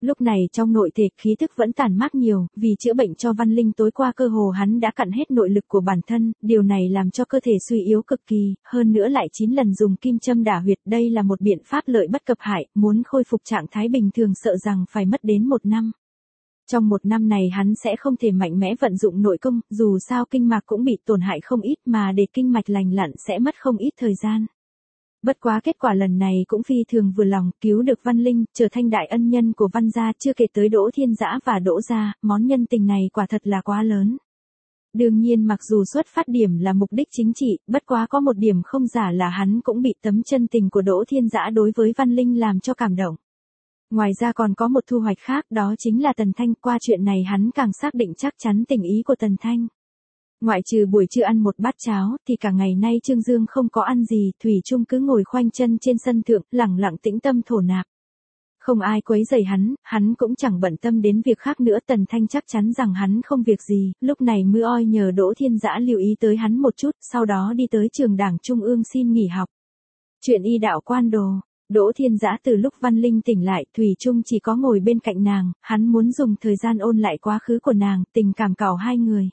A: Lúc này trong nội thể khí tức vẫn tàn mát nhiều, vì chữa bệnh cho Văn Linh tối qua cơ hồ hắn đã cạn hết nội lực của bản thân, điều này làm cho cơ thể suy yếu cực kỳ, hơn nữa lại 9 lần dùng kim châm đả huyệt, đây là một biện pháp lợi bất cập hại, muốn khôi phục trạng thái bình thường sợ rằng phải mất đến 1 năm. Trong 1 năm này hắn sẽ không thể mạnh mẽ vận dụng nội công, dù sao kinh mạch cũng bị tổn hại không ít mà để kinh mạch lành lặn sẽ mất không ít thời gian. Bất quá kết quả lần này cũng phi thường vừa lòng, cứu được Văn Linh, trở thành đại ân nhân của Văn gia, chưa kể tới Đỗ Thiên Dã và Đỗ gia, món nhân tình này quả thật là quá lớn. Đương nhiên mặc dù xuất phát điểm là mục đích chính trị, bất quá có một điểm không giả là hắn cũng bị tấm chân tình của Đỗ Thiên Dã đối với Văn Linh làm cho cảm động. Ngoài ra còn có một thu hoạch khác, đó chính là Tần Thanh, qua chuyện này hắn càng xác định chắc chắn tình ý của Tần Thanh. Ngoại trừ buổi trưa ăn một bát cháo, thì cả ngày nay Trương Dương không có ăn gì, thủy chung cứ ngồi khoanh chân trên sân thượng, lẳng lặng tĩnh tâm thổ nạp. Không ai quấy rầy hắn cũng chẳng bận tâm đến việc khác nữa. Tần Thanh chắc chắn rằng hắn không việc gì, lúc này mưa oi nhờ Đỗ Thiên Dã lưu ý tới hắn một chút, sau đó đi tới trường đảng Trung ương xin nghỉ học. Chuyện y đạo quan đồ, Đỗ Thiên Dã từ lúc Văn Linh tỉnh lại, thủy chung chỉ có ngồi bên cạnh nàng, hắn muốn dùng thời gian ôn lại quá khứ của nàng, tình cảm cào hai người.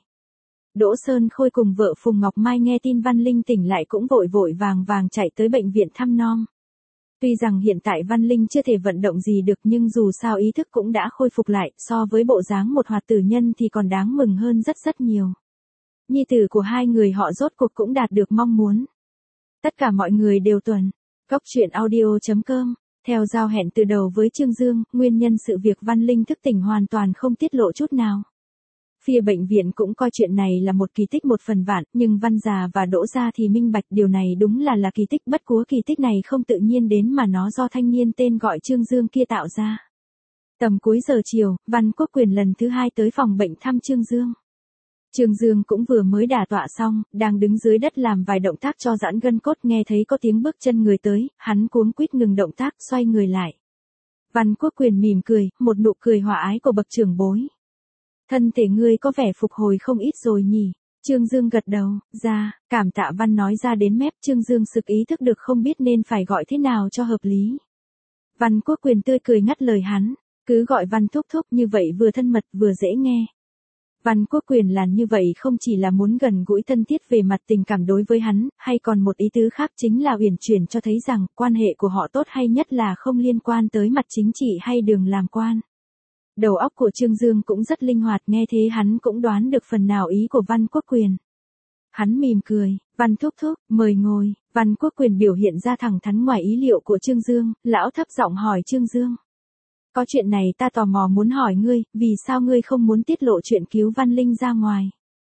A: Đỗ Sơn Khôi cùng vợ Phùng Ngọc Mai nghe tin Văn Linh tỉnh lại cũng vội vội vàng vàng chạy tới bệnh viện thăm nom. Tuy rằng hiện tại Văn Linh chưa thể vận động gì được nhưng dù sao ý thức cũng đã khôi phục lại, so với bộ dáng một hoạt tử nhân thì còn đáng mừng hơn rất rất nhiều. Nhi tử của hai người họ rốt cuộc cũng đạt được mong muốn. Tất cả mọi người đều tuần. Cốc truyện audio.com, theo giao hẹn từ đầu với Trương Dương, nguyên nhân sự việc Văn Linh thức tỉnh hoàn toàn không tiết lộ chút nào. Phía bệnh viện cũng coi chuyện này là một kỳ tích 1/1000, nhưng Văn gia và Đỗ gia thì minh bạch điều này đúng là kỳ tích, bất quá kỳ tích này không tự nhiên đến mà nó do thanh niên tên gọi Trương Dương kia tạo ra. Tầm cuối giờ chiều, Văn Quốc Quyền lần thứ 2 tới phòng bệnh thăm Trương Dương. Trương Dương cũng vừa mới đả tọa xong, đang đứng dưới đất làm vài động tác cho giãn gân cốt, nghe thấy có tiếng bước chân người tới, hắn cuống quýt ngừng động tác, xoay người lại. Văn Quốc Quyền mỉm cười, một nụ cười hòa ái của bậc trưởng bối. Thân thể ngươi có vẻ phục hồi không ít rồi nhỉ? Trương Dương gật đầu, ra, cảm tạ Văn nói ra đến mép. Trương Dương sực ý thức được không biết nên phải gọi thế nào cho hợp lý. Văn Quốc Quyền tươi cười ngắt lời hắn, cứ gọi Văn thúc thúc, như vậy vừa thân mật vừa dễ nghe. Văn Quốc Quyền làm như vậy không chỉ là muốn gần gũi thân thiết về mặt tình cảm đối với hắn, hay còn một ý tứ khác chính là uyển chuyển cho thấy rằng quan hệ của họ tốt hay nhất là không liên quan tới mặt chính trị hay đường làm quan. Đầu óc của Trương Dương cũng rất linh hoạt, nghe thế hắn cũng đoán được phần nào ý của Văn Quốc Quyền. Hắn mỉm cười, Văn thúc thúc, mời ngồi. Văn Quốc Quyền biểu hiện ra thẳng thắn ngoài ý liệu của Trương Dương, lão thấp giọng hỏi Trương Dương. Có chuyện này ta tò mò muốn hỏi ngươi, vì sao ngươi không muốn tiết lộ chuyện cứu Văn Linh ra ngoài?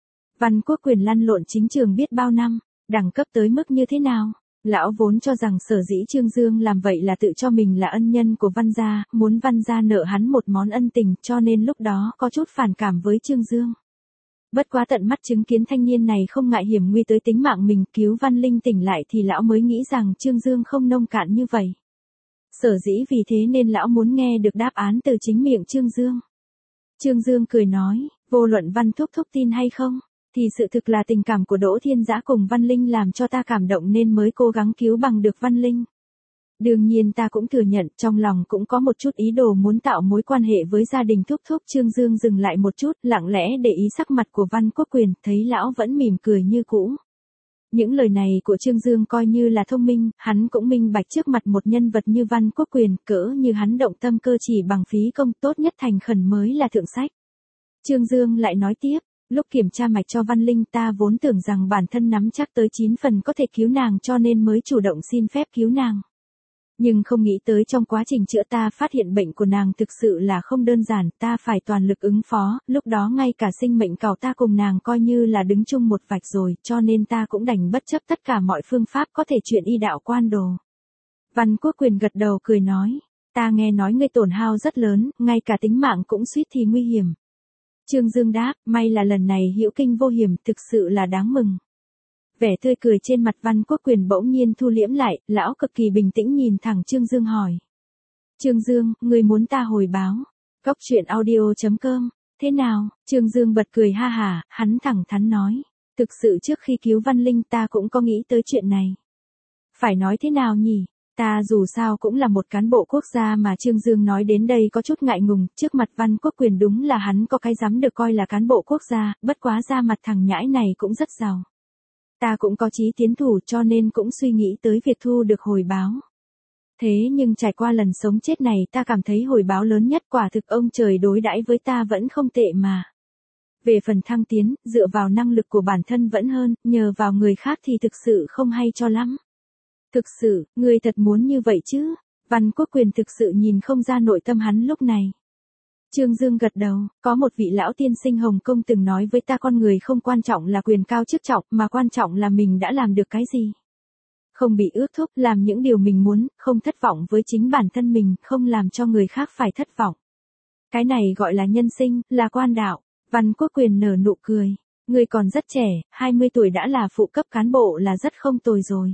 A: Văn Quốc Quyền lăn lộn chính trường biết bao năm, đẳng cấp tới mức như thế nào? Lão vốn cho rằng sở dĩ Trương Dương làm vậy là tự cho mình là ân nhân của Văn gia, muốn Văn gia nợ hắn một món ân tình, cho nên lúc đó có chút phản cảm với Trương Dương. Bất quá tận mắt chứng kiến thanh niên này không ngại hiểm nguy tới tính mạng mình cứu Văn Linh tỉnh lại thì lão mới nghĩ rằng Trương Dương không nông cạn như vậy. Sở dĩ vì thế nên lão muốn nghe được đáp án từ chính miệng Trương Dương. Trương Dương cười nói, vô luận Văn thúc thúc tin hay không, thì sự thực là tình cảm của Đỗ Thiên Dã cùng Văn Linh làm cho ta cảm động nên mới cố gắng cứu bằng được Văn Linh. Đương nhiên ta cũng thừa nhận trong lòng cũng có một chút ý đồ muốn tạo mối quan hệ với gia đình thúc thúc. Trương Dương dừng lại một chút, lặng lẽ để ý sắc mặt của Văn Quốc Quyền, thấy lão vẫn mỉm cười như cũ. Những lời này của Trương Dương coi như là thông minh, hắn cũng minh bạch trước mặt một nhân vật như Văn Quốc Quyền, cỡ như hắn động tâm cơ chỉ bằng phí công, tốt nhất thành khẩn mới là thượng sách. Trương Dương lại nói tiếp, lúc kiểm tra mạch cho Văn Linh ta vốn tưởng rằng bản thân nắm chắc tới 9 phần có thể cứu nàng cho nên mới chủ động xin phép cứu nàng. Nhưng không nghĩ tới trong quá trình chữa ta phát hiện bệnh của nàng thực sự là không đơn giản, ta phải toàn lực ứng phó, lúc đó ngay cả sinh mệnh cào ta cùng nàng coi như là đứng chung một vạch rồi, cho nên ta cũng đành bất chấp tất cả mọi phương pháp có thể chuyện y đạo quan đồ. Văn Quốc Quyền gật đầu cười nói, ta nghe nói ngươi tổn hao rất lớn, ngay cả tính mạng cũng suýt thì nguy hiểm. Trương Dương đáp, may là lần này hữu kinh vô hiểm, thực sự là đáng mừng. Vẻ tươi cười trên mặt Văn Quốc Quyền bỗng nhiên thu liễm lại, lão cực kỳ bình tĩnh nhìn thẳng Trương Dương hỏi. Trương Dương, ngươi muốn ta hồi báo. Cốc truyện audio.com, thế nào? Trương Dương bật cười ha hả, hắn thẳng thắn nói. Thực sự trước khi cứu Văn Linh ta cũng có nghĩ tới chuyện này. Phải nói thế nào nhỉ? Ta dù sao cũng là một cán bộ quốc gia mà Trương Dương nói đến đây có chút ngại ngùng, trước mặt Văn Quốc Quyền đúng là hắn có cái dám được coi là cán bộ quốc gia, bất quá ra mặt thằng nhãi này cũng rất giàu. Ta cũng có chí tiến thủ cho nên cũng suy nghĩ tới việc thu được hồi báo. Thế nhưng trải qua lần sống chết này ta cảm thấy hồi báo lớn nhất quả thực ông trời đối đãi với ta vẫn không tệ mà. Về phần thăng tiến, dựa vào năng lực của bản thân vẫn hơn, nhờ vào người khác thì thực sự không hay cho lắm. Thực sự, ngươi thật muốn như vậy chứ? Văn Quốc Quyền thực sự nhìn không ra nội tâm hắn lúc này. Trương Dương gật đầu, có một vị lão tiên sinh Hồng Kông từng nói với ta con người không quan trọng là quyền cao chức trọng mà quan trọng là mình đã làm được cái gì. Không bị ước thúc, làm những điều mình muốn, không thất vọng với chính bản thân mình, không làm cho người khác phải thất vọng. Cái này gọi là nhân sinh, là quan đạo. Văn Quốc Quyền nở nụ cười. Ngươi còn rất trẻ, 20 tuổi đã là phụ cấp cán bộ là rất không tồi rồi.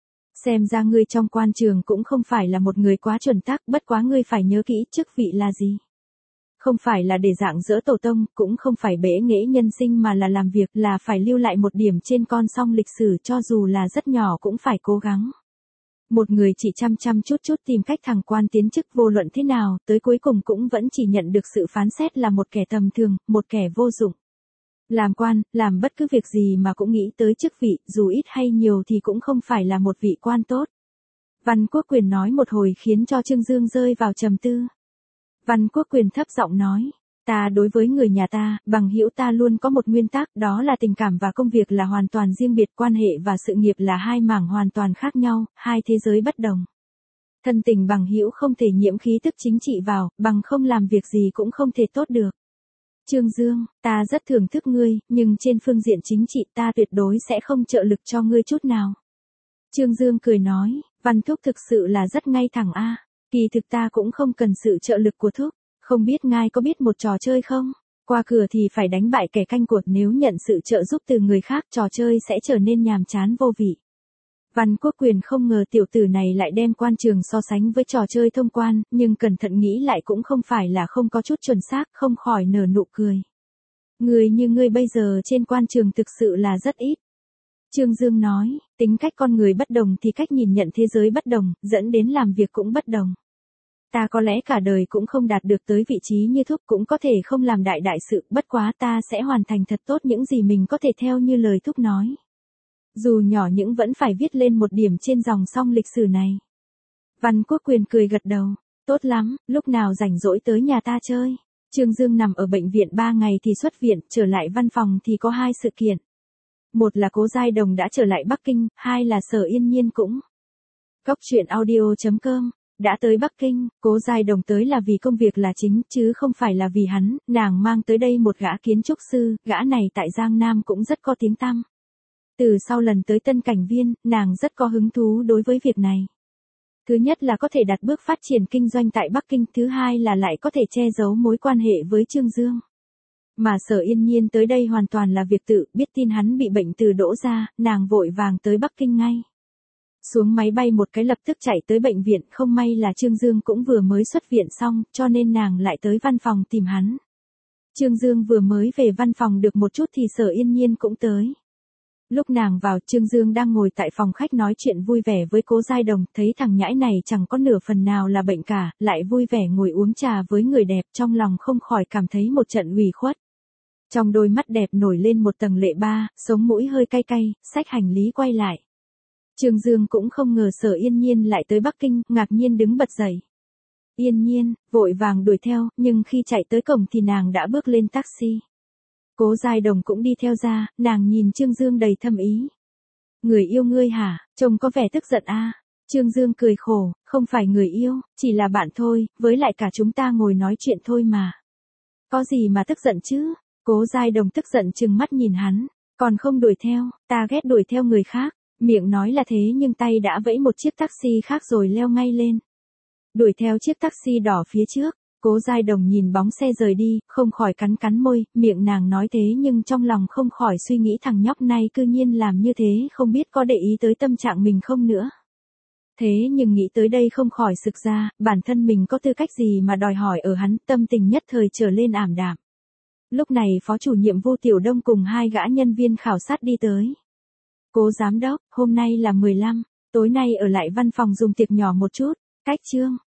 A: Xem ra ngươi trong quan trường cũng không phải là một người quá chuẩn tắc, bất quá ngươi phải nhớ kỹ chức vị là gì. Không phải là để dạng dỡ tổ tông, cũng không phải bẽ nghễ nhân sinh mà là làm việc, là phải lưu lại một điểm trên con song lịch sử cho dù là rất nhỏ cũng phải cố gắng. Một người chỉ chăm chút tìm cách thăng quan tiến chức vô luận thế nào, tới cuối cùng cũng vẫn chỉ nhận được sự phán xét là một kẻ tầm thường, một kẻ vô dụng. Làm quan, làm bất cứ việc gì mà cũng nghĩ tới chức vị, dù ít hay nhiều thì cũng không phải là một vị quan tốt. Văn Quốc Quyền nói một hồi khiến cho Trương Dương rơi vào trầm tư. Văn Quốc Quyền thấp giọng nói, ta đối với người nhà ta, bằng hữu ta luôn có một nguyên tắc, đó là tình cảm và công việc là hoàn toàn riêng biệt, quan hệ và sự nghiệp là hai mảng hoàn toàn khác nhau, hai thế giới bất đồng. Thân tình bằng hữu không thể nhiễm khí tức chính trị vào, bằng không làm việc gì cũng không thể tốt được. Trương Dương, ta rất thưởng thức ngươi, nhưng trên phương diện chính trị ta tuyệt đối sẽ không trợ lực cho ngươi chút nào. Trương Dương cười nói, Văn Thúc thực sự là rất ngay thẳng a. Kỳ thực ta cũng không cần sự trợ lực của Thúc, không biết ngài có biết một trò chơi không? Qua cửa thì phải đánh bại kẻ canh cuộc, nếu nhận sự trợ giúp từ người khác trò chơi sẽ trở nên nhàm chán vô vị. Văn Quốc Quyền không ngờ tiểu tử này lại đem quan trường so sánh với trò chơi thông quan, nhưng cẩn thận nghĩ lại cũng không phải là không có chút chuẩn xác, không khỏi nở nụ cười. Người như ngươi bây giờ trên quan trường thực sự là rất ít. Trương Dương nói, tính cách con người bất đồng thì cách nhìn nhận thế giới bất đồng, dẫn đến làm việc cũng bất đồng. Ta có lẽ cả đời cũng không đạt được tới vị trí như Thúc, cũng có thể không làm đại sự, bất quá ta sẽ hoàn thành thật tốt những gì mình có thể theo như lời Thúc nói. Dù nhỏ những vẫn phải viết lên một điểm trên dòng song lịch sử này. Văn Quốc Quyền cười gật đầu, tốt lắm, lúc nào rảnh rỗi tới nhà ta chơi. Trương Dương nằm ở bệnh viện 3 ngày thì xuất viện, trở lại văn phòng thì có 2 sự kiện. Một là Cố Giai Đồng đã trở lại Bắc Kinh, hai là Sở Yên Nhiên cũng. Góc truyện audio.com, đã tới Bắc Kinh, Cố Giai Đồng tới là vì công việc là chính, chứ không phải là vì hắn, nàng mang tới đây một gã kiến trúc sư, gã này tại Giang Nam cũng rất có tiếng tăm. Từ sau lần tới Tân Cảnh Viên, nàng rất có hứng thú đối với việc này. Thứ nhất là có thể đặt bước phát triển kinh doanh tại Bắc Kinh, thứ hai là lại có thể che giấu mối quan hệ với Trương Dương. Mà Sở Yên Nhiên tới đây hoàn toàn là việc tự, biết tin hắn bị bệnh từ đỗ ra, nàng vội vàng tới Bắc Kinh ngay. Xuống máy bay một cái lập tức chạy tới bệnh viện, không may là Trương Dương cũng vừa mới xuất viện xong, cho nên nàng lại tới văn phòng tìm hắn. Trương Dương vừa mới về văn phòng được một chút thì Sở Yên Nhiên cũng tới. Lúc nàng vào, Trương Dương đang ngồi tại phòng khách nói chuyện vui vẻ với Cố Giai Đồng, thấy thằng nhãi này chẳng có nửa phần nào là bệnh cả, lại vui vẻ ngồi uống trà với người đẹp, trong lòng không khỏi cảm thấy một trận ủy khuất. Trong đôi mắt đẹp nổi lên một tầng lệ ba, sống mũi hơi cay cay, xách hành lý quay lại. Trương Dương cũng không ngờ Sở Yên Nhiên lại tới Bắc Kinh, ngạc nhiên đứng bật dậy. Yên Nhiên, vội vàng đuổi theo, nhưng khi chạy tới cổng thì nàng đã bước lên taxi. Cố Giai Đồng cũng đi theo ra, nàng nhìn Trương Dương đầy thâm ý. Người yêu ngươi hả, trông có vẻ tức giận a. Trương Dương cười khổ, không phải người yêu, chỉ là bạn thôi, với lại cả chúng ta ngồi nói chuyện thôi mà. Có gì mà tức giận chứ? Cố Giai Đồng tức giận trừng mắt nhìn hắn, còn không đuổi theo, ta ghét đuổi theo người khác. Miệng nói là thế nhưng tay đã vẫy một chiếc taxi khác rồi leo ngay lên. Đuổi theo chiếc taxi đỏ phía trước. Cố Giai Đồng nhìn bóng xe rời đi, không khỏi cắn môi, miệng nàng nói thế nhưng trong lòng không khỏi suy nghĩ thằng nhóc này cư nhiên làm như thế, không biết có để ý tới tâm trạng mình không nữa. Thế nhưng nghĩ tới đây không khỏi sực ra, bản thân mình có tư cách gì mà đòi hỏi ở hắn, tâm tình nhất thời trở lên ảm đạm. Lúc này phó chủ nhiệm Vu Tiểu Đông cùng 2 gã nhân viên khảo sát đi tới. Cố giám đốc, hôm nay là 15. Tối nay ở lại văn phòng dùng tiệc nhỏ một chút. Cách Trương